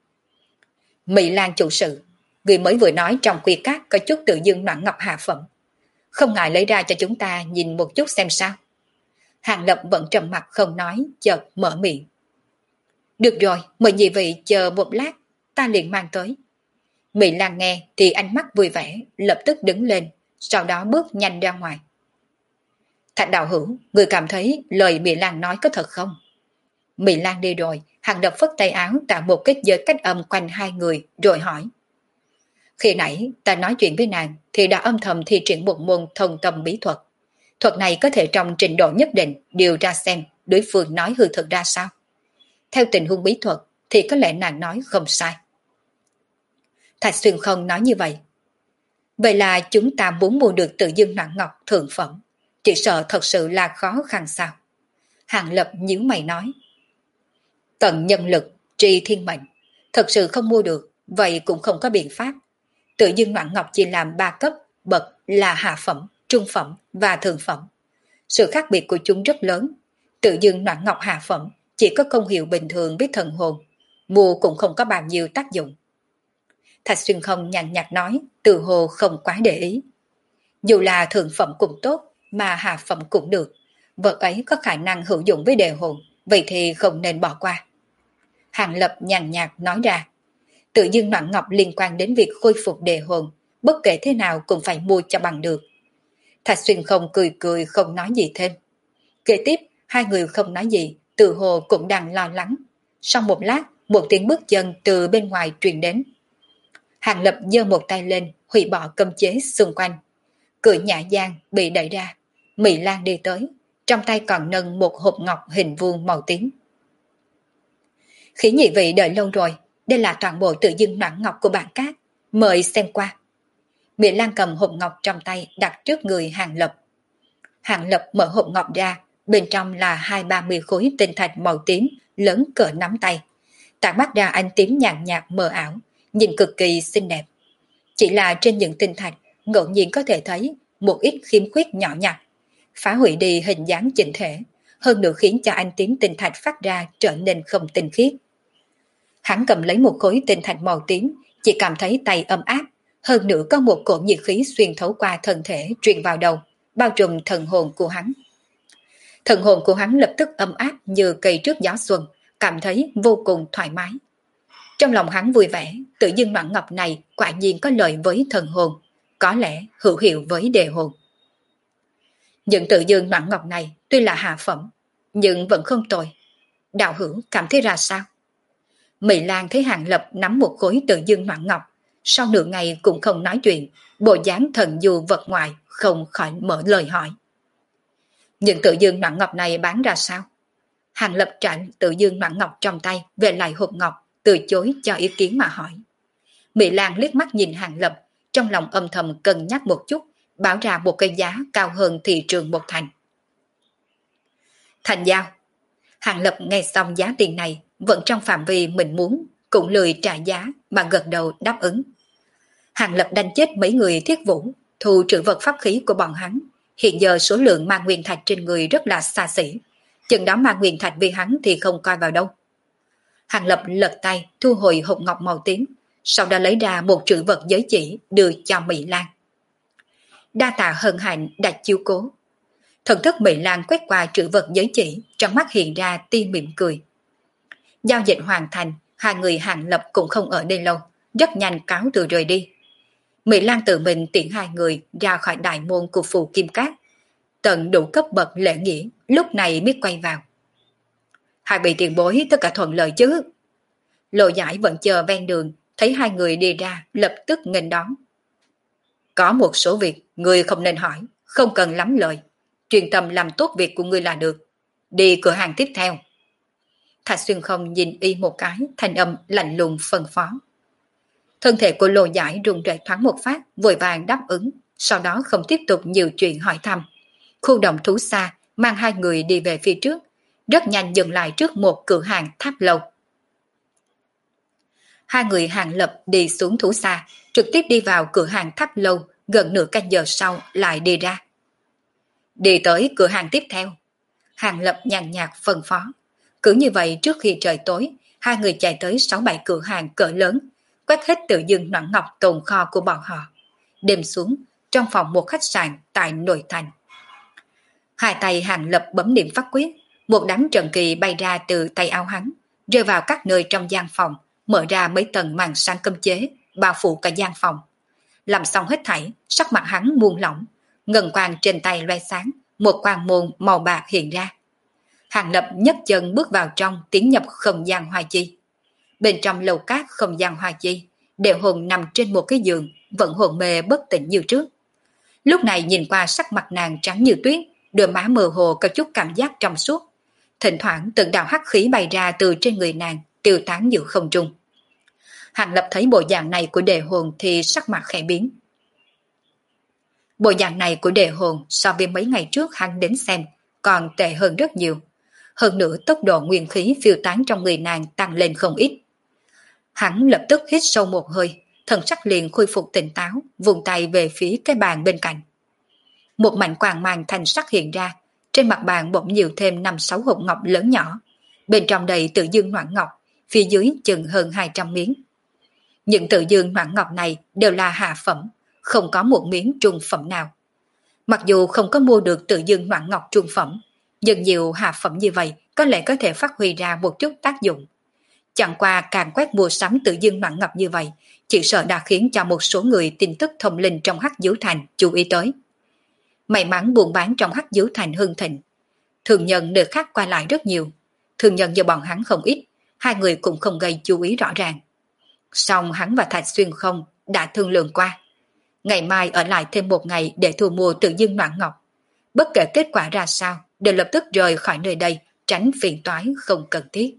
Speaker 1: Mỹ Lan chủ sự, người mới vừa nói trong quy cát có chút tự dương Noãn Ngọc hạ phẩm. Không ngại lấy ra cho chúng ta nhìn một chút xem sao. Hàng Lập vẫn trầm mặt không nói, chợt mở miệng. Được rồi, mời nhị vị chờ một lát, ta liền mang tới. Mỹ Lan nghe thì ánh mắt vui vẻ, lập tức đứng lên, sau đó bước nhanh ra ngoài. Thạch đạo hữu, người cảm thấy lời Mỹ Lan nói có thật không? Mỹ Lan đi rồi, Hàng Lập phất tay áo tạo một kết giới cách âm quanh hai người, rồi hỏi. Khi nãy ta nói chuyện với nàng thì đã âm thầm thi triển một môn thông tâm bí thuật. Thuật này có thể trong trình độ nhất định điều ra xem đối phương nói hư thực ra sao. Theo tình huống bí thuật thì có lẽ nàng nói không sai. Thạch Xuyên không nói như vậy. Vậy là chúng ta muốn mua được tự dương Noãn Ngọc thượng phẩm, chỉ sợ thật sự là khó khăn sao? Hàng Lập nhíu mày nói. Tận nhân lực, tri thiên mệnh, thật sự không mua được, vậy cũng không có biện pháp. Tự dương Noãn Ngọc chỉ làm 3 cấp, bậc là hạ phẩm, trung phẩm và thượng phẩm. Sự khác biệt của chúng rất lớn. Tự dương Noãn Ngọc hạ phẩm chỉ có công hiệu bình thường với thần hồn, mua cũng không có bao nhiêu tác dụng. Thạch Xuyên không nhàn nhạt nói, tự hồ không quá để ý. Dù là thượng phẩm cũng tốt, mà hạ phẩm cũng được, vật ấy có khả năng hữu dụng với đề hồn, vậy thì không nên bỏ qua. Hàng Lập nhàn nhạt nói ra, tự dương Noãn Ngọc liên quan đến việc khôi phục đề hồn, bất kể thế nào cũng phải mua cho bằng được. Thạch Xuyên không cười cười không nói gì thêm. Kế tiếp, hai người không nói gì, tự hồ cũng đang lo lắng. Sau một lát, một tiếng bước chân từ bên ngoài truyền đến. Hàng Lập giơ một tay lên, hủy bỏ cấm chế xung quanh. Cửa nhã gian bị đẩy ra, Mỹ Lan đi tới, trong tay còn nâng một hộp ngọc hình vuông màu tím. Khí nhị vị đợi lâu rồi, đây là toàn bộ tự dương Noãn Ngọc của Bản Cát, mời xem qua. Mỹ Lan cầm hộp ngọc trong tay đặt trước người Hàng Lập. Hàng Lập mở hộp ngọc ra, bên trong là 20-30 khối tinh thạch màu tím lớn cỡ nắm tay. Tản mắt ra ánh tím nhàn nhạt mờ ảo, nhìn cực kỳ xinh đẹp. Chỉ là trên những tinh thạch ngẫu nhiên có thể thấy một ít khiếm khuyết nhỏ nhặt, phá hủy đi hình dáng chỉnh thể, hơn nữa khiến cho ánh tím tinh thạch phát ra trở nên không tinh khiết. Hắn cầm lấy một khối tinh thạch màu tím, chỉ cảm thấy tay ấm áp, hơn nữa có một cỗ nhiệt khí xuyên thấu qua thân thể truyền vào đầu, bao trùm thần hồn của hắn. Thần hồn của hắn lập tức ấm áp như cây trước gió xuân, cảm thấy vô cùng thoải mái. Trong lòng hắn vui vẻ, tự dương Noãn Ngọc này quả nhiên có lợi với thần hồn, có lẽ hữu hiệu với đề hồn. Những tự dương Noãn Ngọc này tuy là hạ phẩm, nhưng vẫn không tồi. Đạo hữu cảm thấy ra sao? Mỹ Lan thấy Hàng Lập nắm một khối tự dương Noãn Ngọc, sau nửa ngày cũng không nói chuyện, bộ dáng thần du vật ngoại không khỏi mở lời hỏi. Những tự dương Noãn Ngọc này bán ra sao? Hàng Lập trả tự dương Noãn Ngọc trong tay về lại hộp ngọc, từ chối cho ý kiến mà hỏi. Mỹ Lan liếc mắt nhìn Hàng Lập, trong lòng âm thầm cân nhắc một chút, báo ra một cái giá cao hơn thị trường một thành. Thành giao. Hàng Lập nghe xong giá tiền này, vẫn trong phạm vi mình muốn, cũng lười trả giá mà gật đầu đáp ứng. Hàng Lập đánh chết mấy người thiết vũ, thu trữ vật pháp khí của bọn hắn. Hiện giờ số lượng ma nguyên thạch trên người rất là xa xỉ, chừng đó ma nguyên thạch vì hắn thì không coi vào đâu. Hàng Lập lật tay thu hồi hộp ngọc màu tím, sau đó lấy ra một trữ vật giới chỉ đưa cho Mỹ Lan. Đa tạ hân hạnh đã chiếu cố. Thần thức Mỹ Lan quét qua trữ vật giới chỉ, trong mắt hiện ra tia mỉm cười. Giao dịch hoàn thành, hai người Hàng Lập cũng không ở đây lâu, rất nhanh cáo từ rời đi. Mỹ Lan tự mình tiễn hai người ra khỏi đại môn của Phù Kim Cát, tận đủ cấp bậc lễ nghĩa, lúc này mới quay vào. Hai vị tiền bối tất cả thuận lợi chứ? Lộ Giải vẫn chờ ven đường, thấy hai người đi ra, lập tức nghênh đón. Có một số việc người không nên hỏi, không cần lắm lời, truyền tâm làm tốt việc của người là được. Đi cửa hàng tiếp theo. Thạch Xuyên không nhìn y một cái, thanh âm lạnh lùng phân phó. Thân thể của Lộ Giải rung rẩy thoáng một phát, vội vàng đáp ứng, sau đó không tiếp tục nhiều chuyện hỏi thăm. Khu động thú xa mang hai người đi về phía trước, rất nhanh dừng lại trước một cửa hàng tháp lâu. Hai người Hàng Lập đi xuống thú xa, trực tiếp đi vào cửa hàng tháp lâu, gần nửa canh giờ sau lại đi ra. Đi tới cửa hàng tiếp theo. Hàng Lập nhàn nhạt phân phó. Cứ như vậy trước khi trời tối, hai người chạy tới 6-7 cửa hàng cỡ lớn, quét hết tự dưng noãn ngọc tồn kho của bọn họ. Đêm xuống, trong phòng một khách sạn tại nội thành. Hai tay Hàng Lập bấm niệm pháp quyết, một đám trận kỳ bay ra từ tay áo hắn, rơi vào các nơi trong gian phòng, mở ra mấy tầng màn sáng cấm chế, bao phủ cả gian phòng. Làm xong hết thảy, sắc mặt hắn buông lỏng, ngân quang trên tay loe sáng, một quang môn màu bạc hiện ra. Hàng Lập nhấc chân bước vào trong, tiến nhập không gian hoa chi. Bên trong lầu cát không gian hoa chi, Đều Hồn nằm trên một cái giường, vẫn hồn mê bất tỉnh như trước. Lúc này nhìn qua sắc mặt nàng trắng như tuyết, đôi má mơ hồ có chút cảm giác trong suốt. Thỉnh thoảng từng đạo hắc khí bay ra từ trên người nàng, tiêu tán giữa không trung. Hàng Lập thấy bộ dạng này của Đề Hồn thì sắc mặt khẽ biến. Bộ dạng này của Đề Hồn so với mấy ngày trước hắn đến xem còn tệ hơn rất nhiều. Hơn nữa tốc độ nguyên khí phiêu tán trong người nàng tăng lên không ít. Hắn lập tức hít sâu một hơi, thần sắc liền khôi phục tỉnh táo, vùng tay về phía cái bàn bên cạnh. Một mảnh quang mang thanh sắc hiện ra, trên mặt bàn bỗng nhiều thêm 5-6 hộp ngọc lớn nhỏ. Bên trong đầy tự dương noãn ngọc, phía dưới chừng hơn 200 miếng. Những tự dương noãn ngọc này đều là hạ phẩm, không có một miếng trung phẩm nào. Mặc dù không có mua được tự dương noãn ngọc trung phẩm, nhưng nhiều hạ phẩm như vậy có lẽ có thể phát huy ra một chút tác dụng. Chẳng qua càng quét mua sắm tự dương noãn ngọc như vậy, chỉ sợ đã khiến cho một số người tin tức thông linh trong Hắc Diếu Thành chú ý tới. May mắn buôn bán trong Hắc Diếu Thành hưng thịnh, thường nhân nơi khác qua lại rất nhiều, thường nhân do bọn hắn không ít, hai người cũng không gây chú ý rõ ràng. Song hắn và Thạch Xuyên không đã thương lượng qua, ngày mai ở lại thêm một ngày để thu mua tự dương noãn ngọc. Bất kể kết quả ra sao, đều lập tức rời khỏi nơi đây, tránh phiền toái không cần thiết.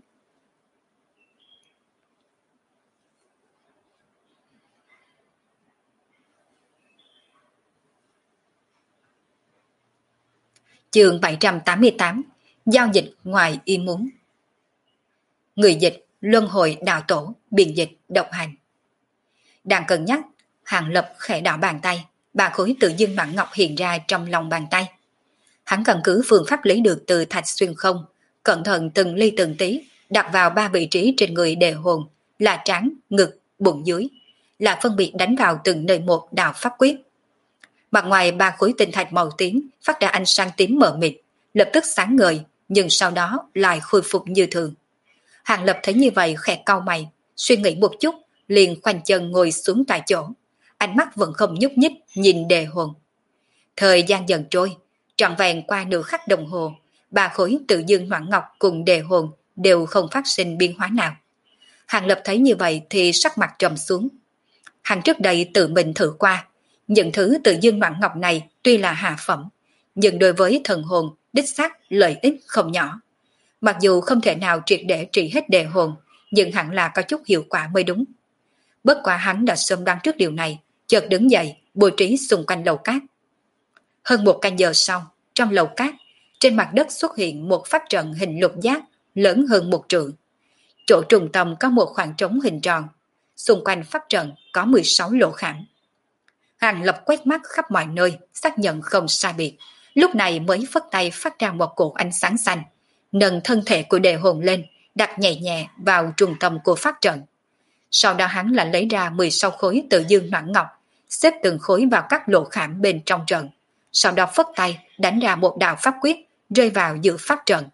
Speaker 1: Chương 788, giao dịch ngoài ý muốn. Người dịch, luân hồi đạo tổ, biện dịch, độc hành. Đang cân nhắc, Hàng Lập khẽ đảo bàn tay, ba khối tự dương noãn ngọc hiện ra trong lòng bàn tay. Hắn căn cứ phương pháp lấy được từ Thạch Xuyên không, cẩn thận từng ly từng tí, đặt vào 3 vị trí trên người Đề Hồn, là trán, ngực, bụng dưới, là phân biệt đánh vào từng nơi một đạo pháp quyết. Mặt ngoài 3 khối tinh thạch màu tím phát ra ánh sáng tím mờ mịt, lập tức sáng ngời, nhưng sau đó lại khôi phục như thường. Hàng Lập thấy như vậy khẽ cau mày, suy nghĩ một chút, liền khoanh chân ngồi xuống tại chỗ, ánh mắt vẫn không nhúc nhích nhìn Đề Hồn. Thời gian dần trôi, trọn vẹn qua nửa khắc đồng hồ, 3 khối tự dương noãn ngọc cùng Đề Hồn đều không phát sinh biến hóa nào. Hàng Lập thấy như vậy thì sắc mặt trầm xuống. Hắn trước đây tự mình thử qua, những thứ tự dương noãn ngọc này tuy là hạ phẩm, nhưng đối với thần hồn đích xác lợi ích không nhỏ. Mặc dù không thể nào triệt để trị hết Đề Hồn, nhưng hẳn là có chút hiệu quả mới đúng. Bất quá hắn đã sớm đoán trước điều này, chợt đứng dậy, bố trí xung quanh lầu cát. Hơn 1 canh giờ sau, trong lầu cát, trên mặt đất xuất hiện một pháp trận hình lục giác lớn hơn 1 trượng. Chỗ trung tâm có một khoảng trống hình tròn, xung quanh pháp trận có 16 lỗ khảm. Hàng Lập quét mắt khắp mọi nơi, xác nhận không sai biệt, lúc này mới phất tay phát ra một cột ánh sáng xanh, nâng thân thể của Đề Hồn lên, đặt nhẹ nhẹ vào trung tâm của pháp trận. Sau đó hắn lại lấy ra 16 khối tự dương noãn ngọc, xếp từng khối vào các lỗ khảm bên trong trận, sau đó phất tay đánh ra một đạo pháp quyết rơi vào giữa pháp trận.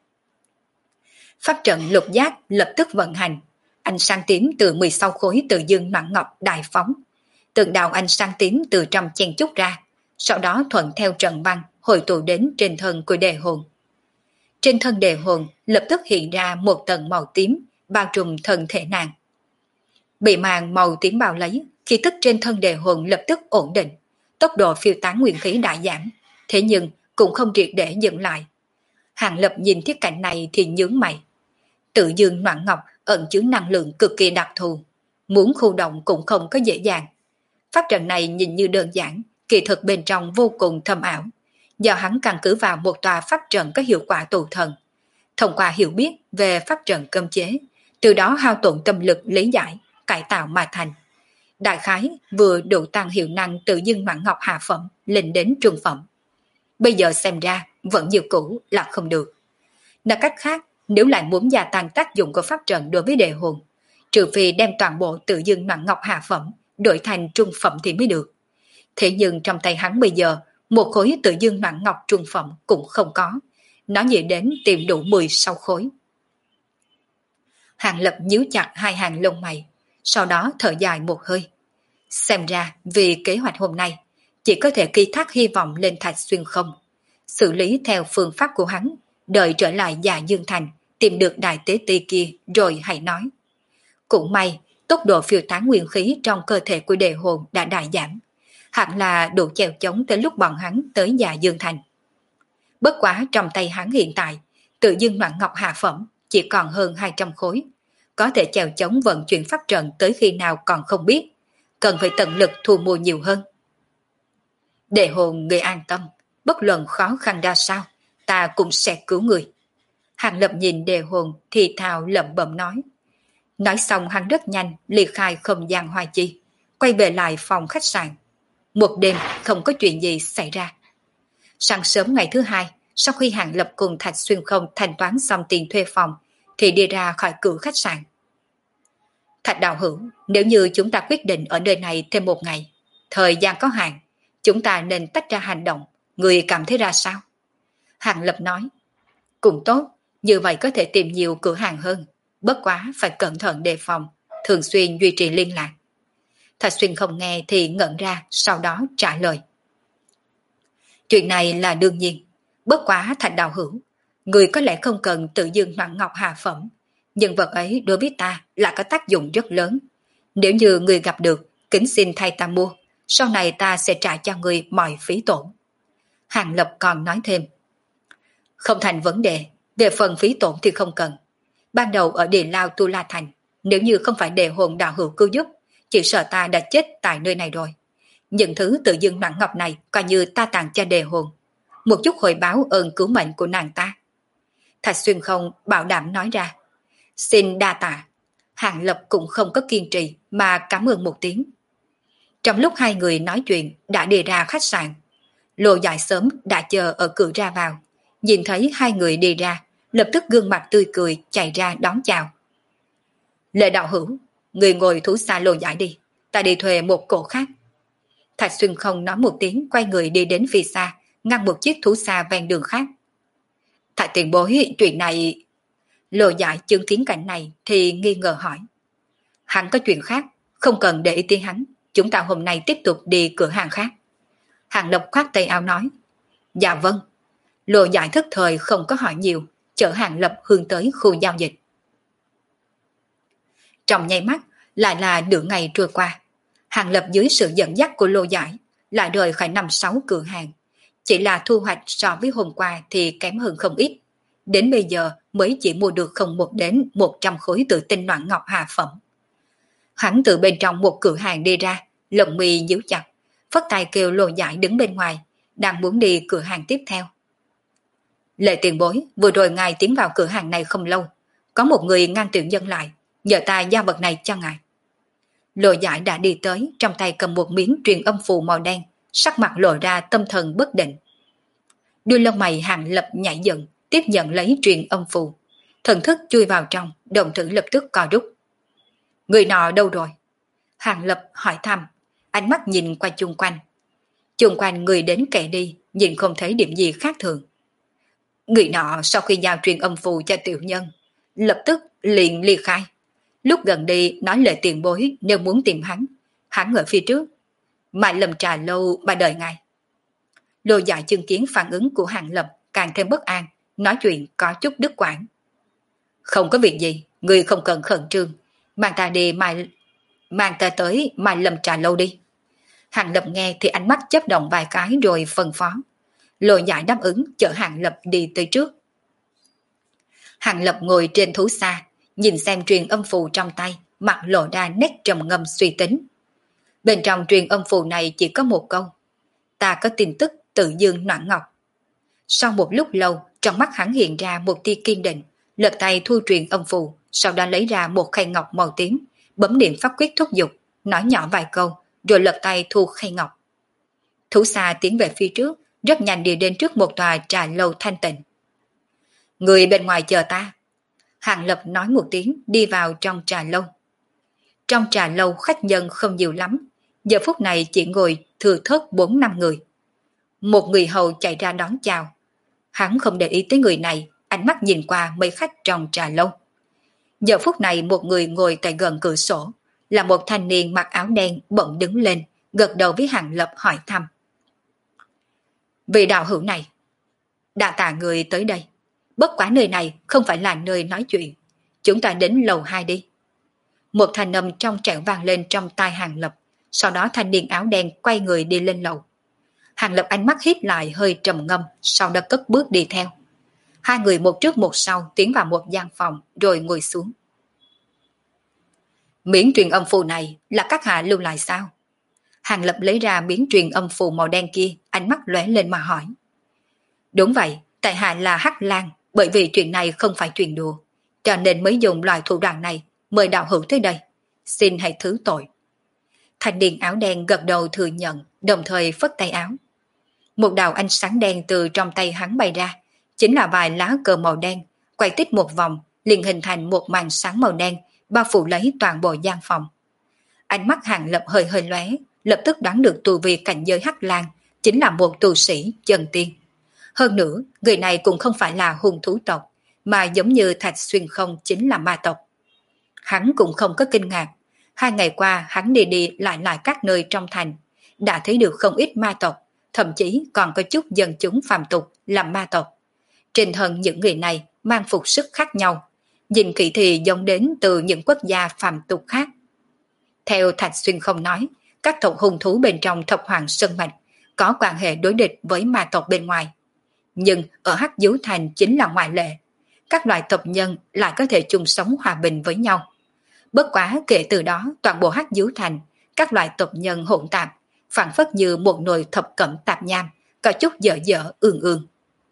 Speaker 1: Pháp trận lục giác lập tức vận hành, ánh sáng tím từ 16 khối tự dương noãn ngọc đại phóng. Từng đạo ánh sáng tím từ trong chen chúc ra, sau đó thuận theo trận văn hội tụ đến trên thân của đề hồn. Trên thân đề hồn lập tức hiện ra một tầng màu tím bao trùm thân thể nàng. Bị màn màu tím bao lấy, khí tức trên thân đề hồn lập tức ổn định, tốc độ phiêu tán nguyên khí đã giảm, thế nhưng cũng không triệt để dừng lại. Hàng Lập nhìn thiết cảnh này thì nhướng mày. Tự dương noãn ngọc ẩn chứa năng lượng cực kỳ đặc thù, muốn khu động cũng không có dễ dàng. Pháp trận này nhìn như đơn giản, kỳ thực bên trong vô cùng thâm ảo, do hắn căn cứ vào một tòa pháp trận có hiệu quả tụ thần. Thông qua hiểu biết về pháp trận cấm chế, từ đó hao tổn tâm lực lý giải, cải tạo mà thành. Đại khái vừa đủ tăng hiệu năng tự dương noãn ngọc hạ phẩm lên đến trung phẩm. Bây giờ xem ra vẫn như cũ là không được. Nói cách khác, nếu lại muốn gia tăng tác dụng của pháp trận đối với đề hồn, trừ phi đem toàn bộ tự dương noãn ngọc hạ phẩm đổi thành trung phẩm thì mới được. Thế nhưng trong tay hắn bây giờ, một khối tự dương noãn ngọc trung phẩm cũng không có. Nó nghĩ đến tìm đủ 16 khối. Hàng Lập nhíu chặt hai hàng lông mày, sau đó thở dài một hơi. Xem ra vì kế hoạch hôm nay, chỉ có thể ký thác hy vọng lên Thạch Xuyên không. Xử lý theo phương pháp của hắn, đợi trở lại Dạ Dương Thành, tìm được đại tế ti kia rồi hãy nói. Cũng may, tốc độ phiêu tán nguyên khí trong cơ thể của đề hồn đã đại giảm, hẳn là đủ chèo chống tới lúc bọn hắn tới Dạ Dương Thành. Bất quá trong tay hắn hiện tại, tự dương noãn ngọc hạ phẩm chỉ còn hơn 200 khối, có thể chèo chống vận chuyển pháp trận tới khi nào còn không biết, cần phải tận lực thu mua nhiều hơn. Đề hồn người an tâm, bất luận khó khăn ra sao, ta cũng sẽ cứu người. Hàng Lập nhìn đề hồn thì thào lẩm bẩm nói. Nói xong hắn rất nhanh ly khai không gian hoa chi, quay về lại phòng khách sạn. Một đêm không có chuyện gì xảy ra. Sáng sớm ngày thứ hai, sau khi Hàng Lập cùng Thạch Xuyên không thanh toán xong tiền thuê phòng, thì đi ra khỏi cửa khách sạn. Thạch đạo hữu, nếu như chúng ta quyết định ở nơi này thêm một ngày, thời gian có hạn, chúng ta nên tách ra hành động, người cảm thấy ra sao? Hàng Lập nói, cũng tốt, như vậy có thể tìm nhiều cửa hàng hơn, bất quá phải cẩn thận đề phòng, thường xuyên duy trì liên lạc. Thạch Xuyên không nghe thì ngẩn ra, sau đó trả lời. Chuyện này là đương nhiên, bất quá Thạch đạo hữu, người có lẽ không cần tự dương noãn ngọc hạ phẩm, nhưng vật ấy đối với ta là có tác dụng rất lớn. Nếu như người gặp được, kính xin thay ta mua, sau này ta sẽ trả cho người mọi phí tổn. Hàng Lập còn nói thêm, không thành vấn đề, về phần phí tổn thì không cần. Ban đầu ở Địa Lao Tu La Thành, nếu như không phải đề hồn đạo hữu cứu giúp, chỉ sợ ta đã chết tại nơi này rồi. Những thứ tự dương noãn ngọc này coi như ta tặng cho đề hồn, một chút hồi báo ơn cứu mệnh của nàng ta. Thạch Xuyên không bảo đảm nói ra. Xin đa tạ. Hàng Lập cũng không có kiên trì mà cảm ơn một tiếng. Trong lúc hai người nói chuyện đã đi ra khách sạn, Lộ Dại sớm đã chờ ở cửa ra vào, nhìn thấy hai người đi ra, lập tức gương mặt tươi cười chạy ra đón chào. Lệ đạo hữu, người ngồi thú xa Lộ Dại đi, ta đi thuê một cổ khác. Thạch Xuyên không nói một tiếng, quay người đi đến phía xa, ngăn một chiếc thú xa ven đường khác. Thạch tiền bối, chuyện này... Lộ Dại chứng kiến cảnh này thì nghi ngờ hỏi. Hắn có chuyện khác, không cần để ý tới hắn, chúng ta hôm nay tiếp tục đi cửa hàng khác. Hàng Lập khoát tay áo nói. Dạ vâng. Lộ Dại thức thời không có hỏi nhiều, chở Hàng Lập hướng tới khu giao dịch. Trong nháy mắt lại là nửa ngày trôi qua, Hàng Lập dưới sự dẫn dắt của Lộ Dại lại rời khỏi 5-6 cửa hàng. Chỉ là thu hoạch so với hôm qua thì kém hơn không ít. Đến bây giờ mới chỉ mua được không một đến 100 khối tự tinh noãn ngọc hạ phẩm. Hắn từ bên trong một cửa hàng đi ra, lồng mi nhíu chặt, phất tay kêu Lộ Dại đứng bên ngoài, đang muốn đi cửa hàng tiếp theo. Lệ tiền bối, vừa rồi ngài tiến vào cửa hàng này không lâu, có một người ngăn tiểu dân lại, nhờ ta giao vật này cho ngài. Lộ Dại đã đi tới, trong tay cầm một miếng truyền âm phù màu đen, sắc mặt lộ ra tâm thần bất định. Đuôi lông mày Hàng Lập nhảy dựng, tiếp nhận lấy truyền âm phù, thần thức chui vào trong, đồng tử lập tức co rút. Người nọ đâu rồi? Hàng Lập hỏi thăm, ánh mắt nhìn qua chung quanh. Chung quanh người đến kẻ đi, nhìn không thấy điểm gì khác thường. Người nọ sau khi giao truyền âm phù cho tiểu nhân, lập tức liền ly khai. Lúc gần đi nói lời tiền bối nếu muốn tìm hắn ở phía trước. Mai Lâm Trà Lâu mà đợi ngài. Lô Dạ chứng kiến phản ứng của Hàng Lập càng thêm bất an, nói chuyện có chút đứt quãng. Không có việc gì, người không cần khẩn trương, mang ta tới Mai Lâm Trà Lâu đi. Hàng Lập nghe thì ánh mắt chớp động vài cái rồi phân phó. Lô Dạ đáp ứng chở Hàng Lập đi tới trước. Hàng Lập ngồi trên thú xa, nhìn xem truyền âm phù trong tay, mặt lộ ra nét trầm ngâm suy tính. Bên trong truyền âm phù này chỉ có một câu. Ta có tin tức tự dương noãn ngọc. Sau một lúc lâu, trong mắt hắn hiện ra một tia kiên định, lật tay thu truyền âm phù, sau đó lấy ra một khay ngọc màu tím, bấm niệm pháp quyết thúc giục, nói nhỏ vài câu, rồi lật tay thu khay ngọc. Thú xa tiến về phía trước, rất nhanh đi đến trước một tòa trà lâu thanh tịnh. Người bên ngoài chờ ta. Hàng Lập nói một tiếng, đi vào trong trà lâu. Trong trà lâu khách nhân không nhiều lắm, giờ phút này chỉ ngồi thừa thớt 4-5 người. Một người hầu chạy ra đón chào. Hắn không để ý tới người này, ánh mắt nhìn qua mấy khách trong trà lâu. Giờ phút này một người ngồi tại gần cửa sổ, là một thanh niên mặc áo đen bỗng đứng lên, gật đầu với Hàng Lập hỏi thăm. Vị đạo hữu này, đã tạ người tới đây. Bất quá nơi này không phải là nơi nói chuyện. Chúng ta đến lầu 2 đi. Một thanh âm trong trẻo vang lên trong tai Hàng Lập. Sau đó thanh niên áo đen quay người đi lên lầu. Hàng Lập ánh mắt híp lại hơi trầm ngâm, sau đó cất bước đi theo. Hai người một trước một sau tiến vào một gian phòng rồi ngồi xuống. Miếng truyền âm phù này là các hạ lưu lại sao? Hàng Lập lấy ra miếng truyền âm phù màu đen kia, ánh mắt lóe lên mà hỏi. Đúng vậy, tại hạ là Hắc Lan, bởi vì chuyện này không phải chuyện đùa, cho nên mới dùng loại thủ đoạn này mời đạo hữu tới đây. Xin hãy thứ tội. Thanh niên áo đen gật đầu thừa nhận, đồng thời phất tay áo. Một đạo ánh sáng đen từ trong tay hắn bay ra, chính là vài lá cờ màu đen, quay tít một vòng, liền hình thành một màn sáng màu đen, bao phủ lấy toàn bộ gian phòng. Ánh mắt Hàng Lập hơi hơi lóe, lập tức đoán được tu vi cảnh giới Hắc Lan chính là một tu sĩ chân tiên. Hơn nữa, người này cũng không phải là hung thú tộc, mà giống như Thạch Xuyên Không chính là ma tộc. Hắn cũng không có kinh ngạc. 2 ngày qua hắn đi đi lại các nơi trong thành, đã thấy được không ít ma tộc, thậm chí còn có chút dân chúng phàm tục làm ma tộc. Trên thân những người này mang phục sức khác nhau, nhìn kỹ thì giống đến từ những quốc gia phàm tục khác. Theo Thạch Xuyên Không nói, các tộc hung thú bên trong Thập Hoàng Sơn Mạch có quan hệ đối địch với ma tộc bên ngoài. Nhưng ở Hắc Dấu Thành chính là ngoại lệ. Các loại tộc nhân lại có thể chung sống hòa bình với nhau. Bất quá kể từ đó toàn bộ Hắc Dấu Thành, các loại tộc nhân hỗn tạp, phản phất như một nồi thập cẩm tạp nham, có chút dở dở ương ương.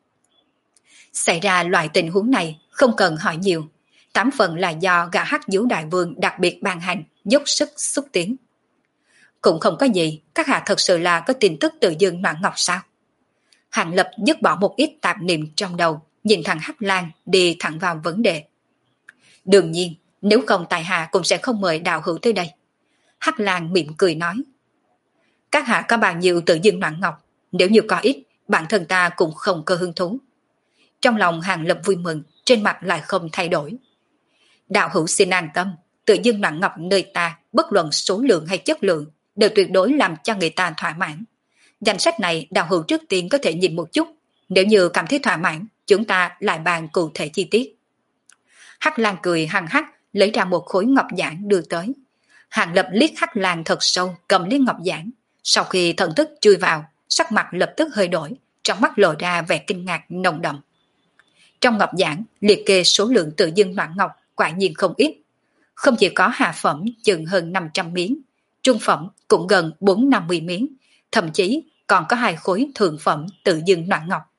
Speaker 1: Xảy ra loại tình huống này không cần hỏi nhiều, 8 phần là do gã Hắc Dấu Đại Vương đặc biệt ban hành, dốc sức xúc tiến. Cũng không có gì, các hạ thật sự là có tin tức tự dưng Noãn Ngọc sao? Hàng Lập dứt bỏ một ít tạp niệm trong đầu, nhìn thằng Hắc Lan đi thẳng vào vấn đề. Đương nhiên, nếu không tại hạ cũng sẽ không mời đạo hữu tới đây. Hắc Lan mỉm cười nói. Các hạ có bao nhiêu tự dưng Noãn Ngọc, nếu như có ít, bản thân ta cũng không có hứng thú. Trong lòng Hàng Lập vui mừng, trên mặt lại không thay đổi. Đạo hữu xin an tâm, tự dưng Noãn Ngọc nơi ta, bất luận số lượng hay chất lượng, đều tuyệt đối làm cho người ta thỏa mãn. Danh sách này đạo hữu trước tiên có thể nhìn một chút, nếu như cảm thấy thỏa mãn, chúng ta lại bàn cụ thể chi tiết. Hắc Lan cười hằng hắc, lấy ra một khối ngọc giản đưa tới. Hàng Lập liếc Hắc Lan thật sâu, cầm lấy ngọc giản. Sau khi thần thức chui vào, sắc mặt lập tức hơi đổi, trong mắt lộ ra vẻ kinh ngạc nồng đậm. Trong ngọc giản liệt kê số lượng tự dưng Noãn Ngọc quả nhiên không ít. Không chỉ có hạ phẩm chừng hơn 500 miếng, trung phẩm cũng gần 450 miếng, thậm chí còn có 2 khối thượng phẩm tự dưng Noãn Ngọc.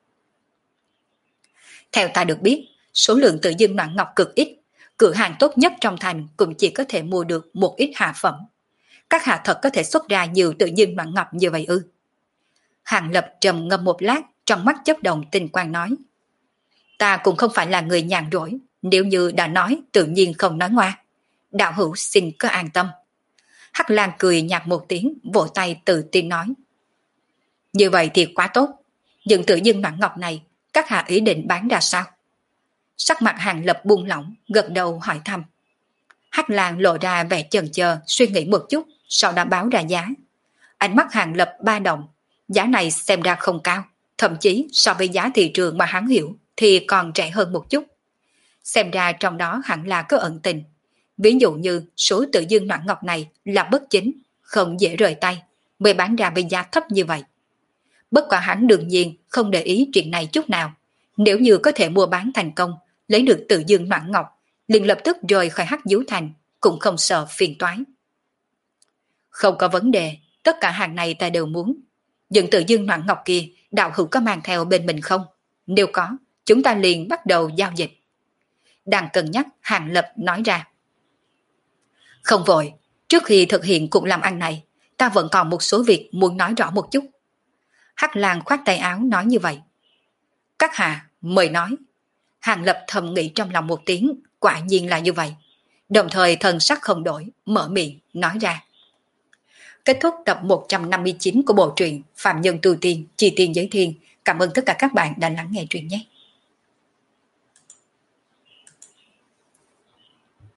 Speaker 1: Theo ta được biết, số lượng tự dưng Noãn Ngọc cực ít, cửa hàng tốt nhất trong thành cũng chỉ có thể mua được một ít hạ phẩm. Các hạ thật có thể xuất ra nhiều tự dưng Noãn Ngọc như vậy ư? Hàng Lập trầm ngâm một lát, trong mắt chớp động tinh quang nói. Ta cũng không phải là người nhàn rỗi, nếu như đã nói tự nhiên không nói ngoa. Đạo hữu xin cứ an tâm. Hắc Lan cười nhạt một tiếng, vỗ tay tự tin nói. Như vậy thì quá tốt. Nhưng tự dưng mãn ngọc này, các hạ ý định bán ra sao? Sắc mặt Hàng Lập buông lỏng, gật đầu hỏi thăm. Hắc Lang lộ ra vẻ chần chờ, suy nghĩ một chút, sau đó báo ra giá. Ánh mắt Hàng Lập ba động, giá này xem ra không cao, thậm chí so với giá thị trường mà hắn hiểu thì còn rẻ hơn một chút. Xem ra trong đó hẳn là có ẩn tình. Ví dụ như số tự dương noãn ngọc này là bất chính, không dễ rời tay, mới bán ra với giá thấp như vậy. Bất quả hắn đương nhiên không để ý chuyện này chút nào. Nếu như có thể mua bán thành công, lấy được tự dương noãn ngọc, liền lập tức rời khỏi Hắc Diếu Thành, cũng không sợ phiền toái. Không có vấn đề, tất cả hàng này ta đều muốn. Nhưng tự dương noãn ngọc kia, đạo hữu có mang theo bên mình không? Nếu có, chúng ta liền bắt đầu giao dịch. Đang cân nhắc, Hàng Lập nói ra. Không vội, trước khi thực hiện cuộc làm ăn này, ta vẫn còn một số việc muốn nói rõ một chút. Hắc Lang khoát tay áo nói như vậy. Các hạ, mời nói. Hàng Lập thầm nghĩ trong lòng một tiếng, quả nhiên là như vậy. Đồng thời thần sắc không đổi, mở miệng, nói ra. Kết thúc tập 159 của bộ truyện Phạm Nhân Tu Tiên, Chi Tiên Giới Thiên. Cảm ơn tất cả các bạn đã lắng nghe truyện nhé.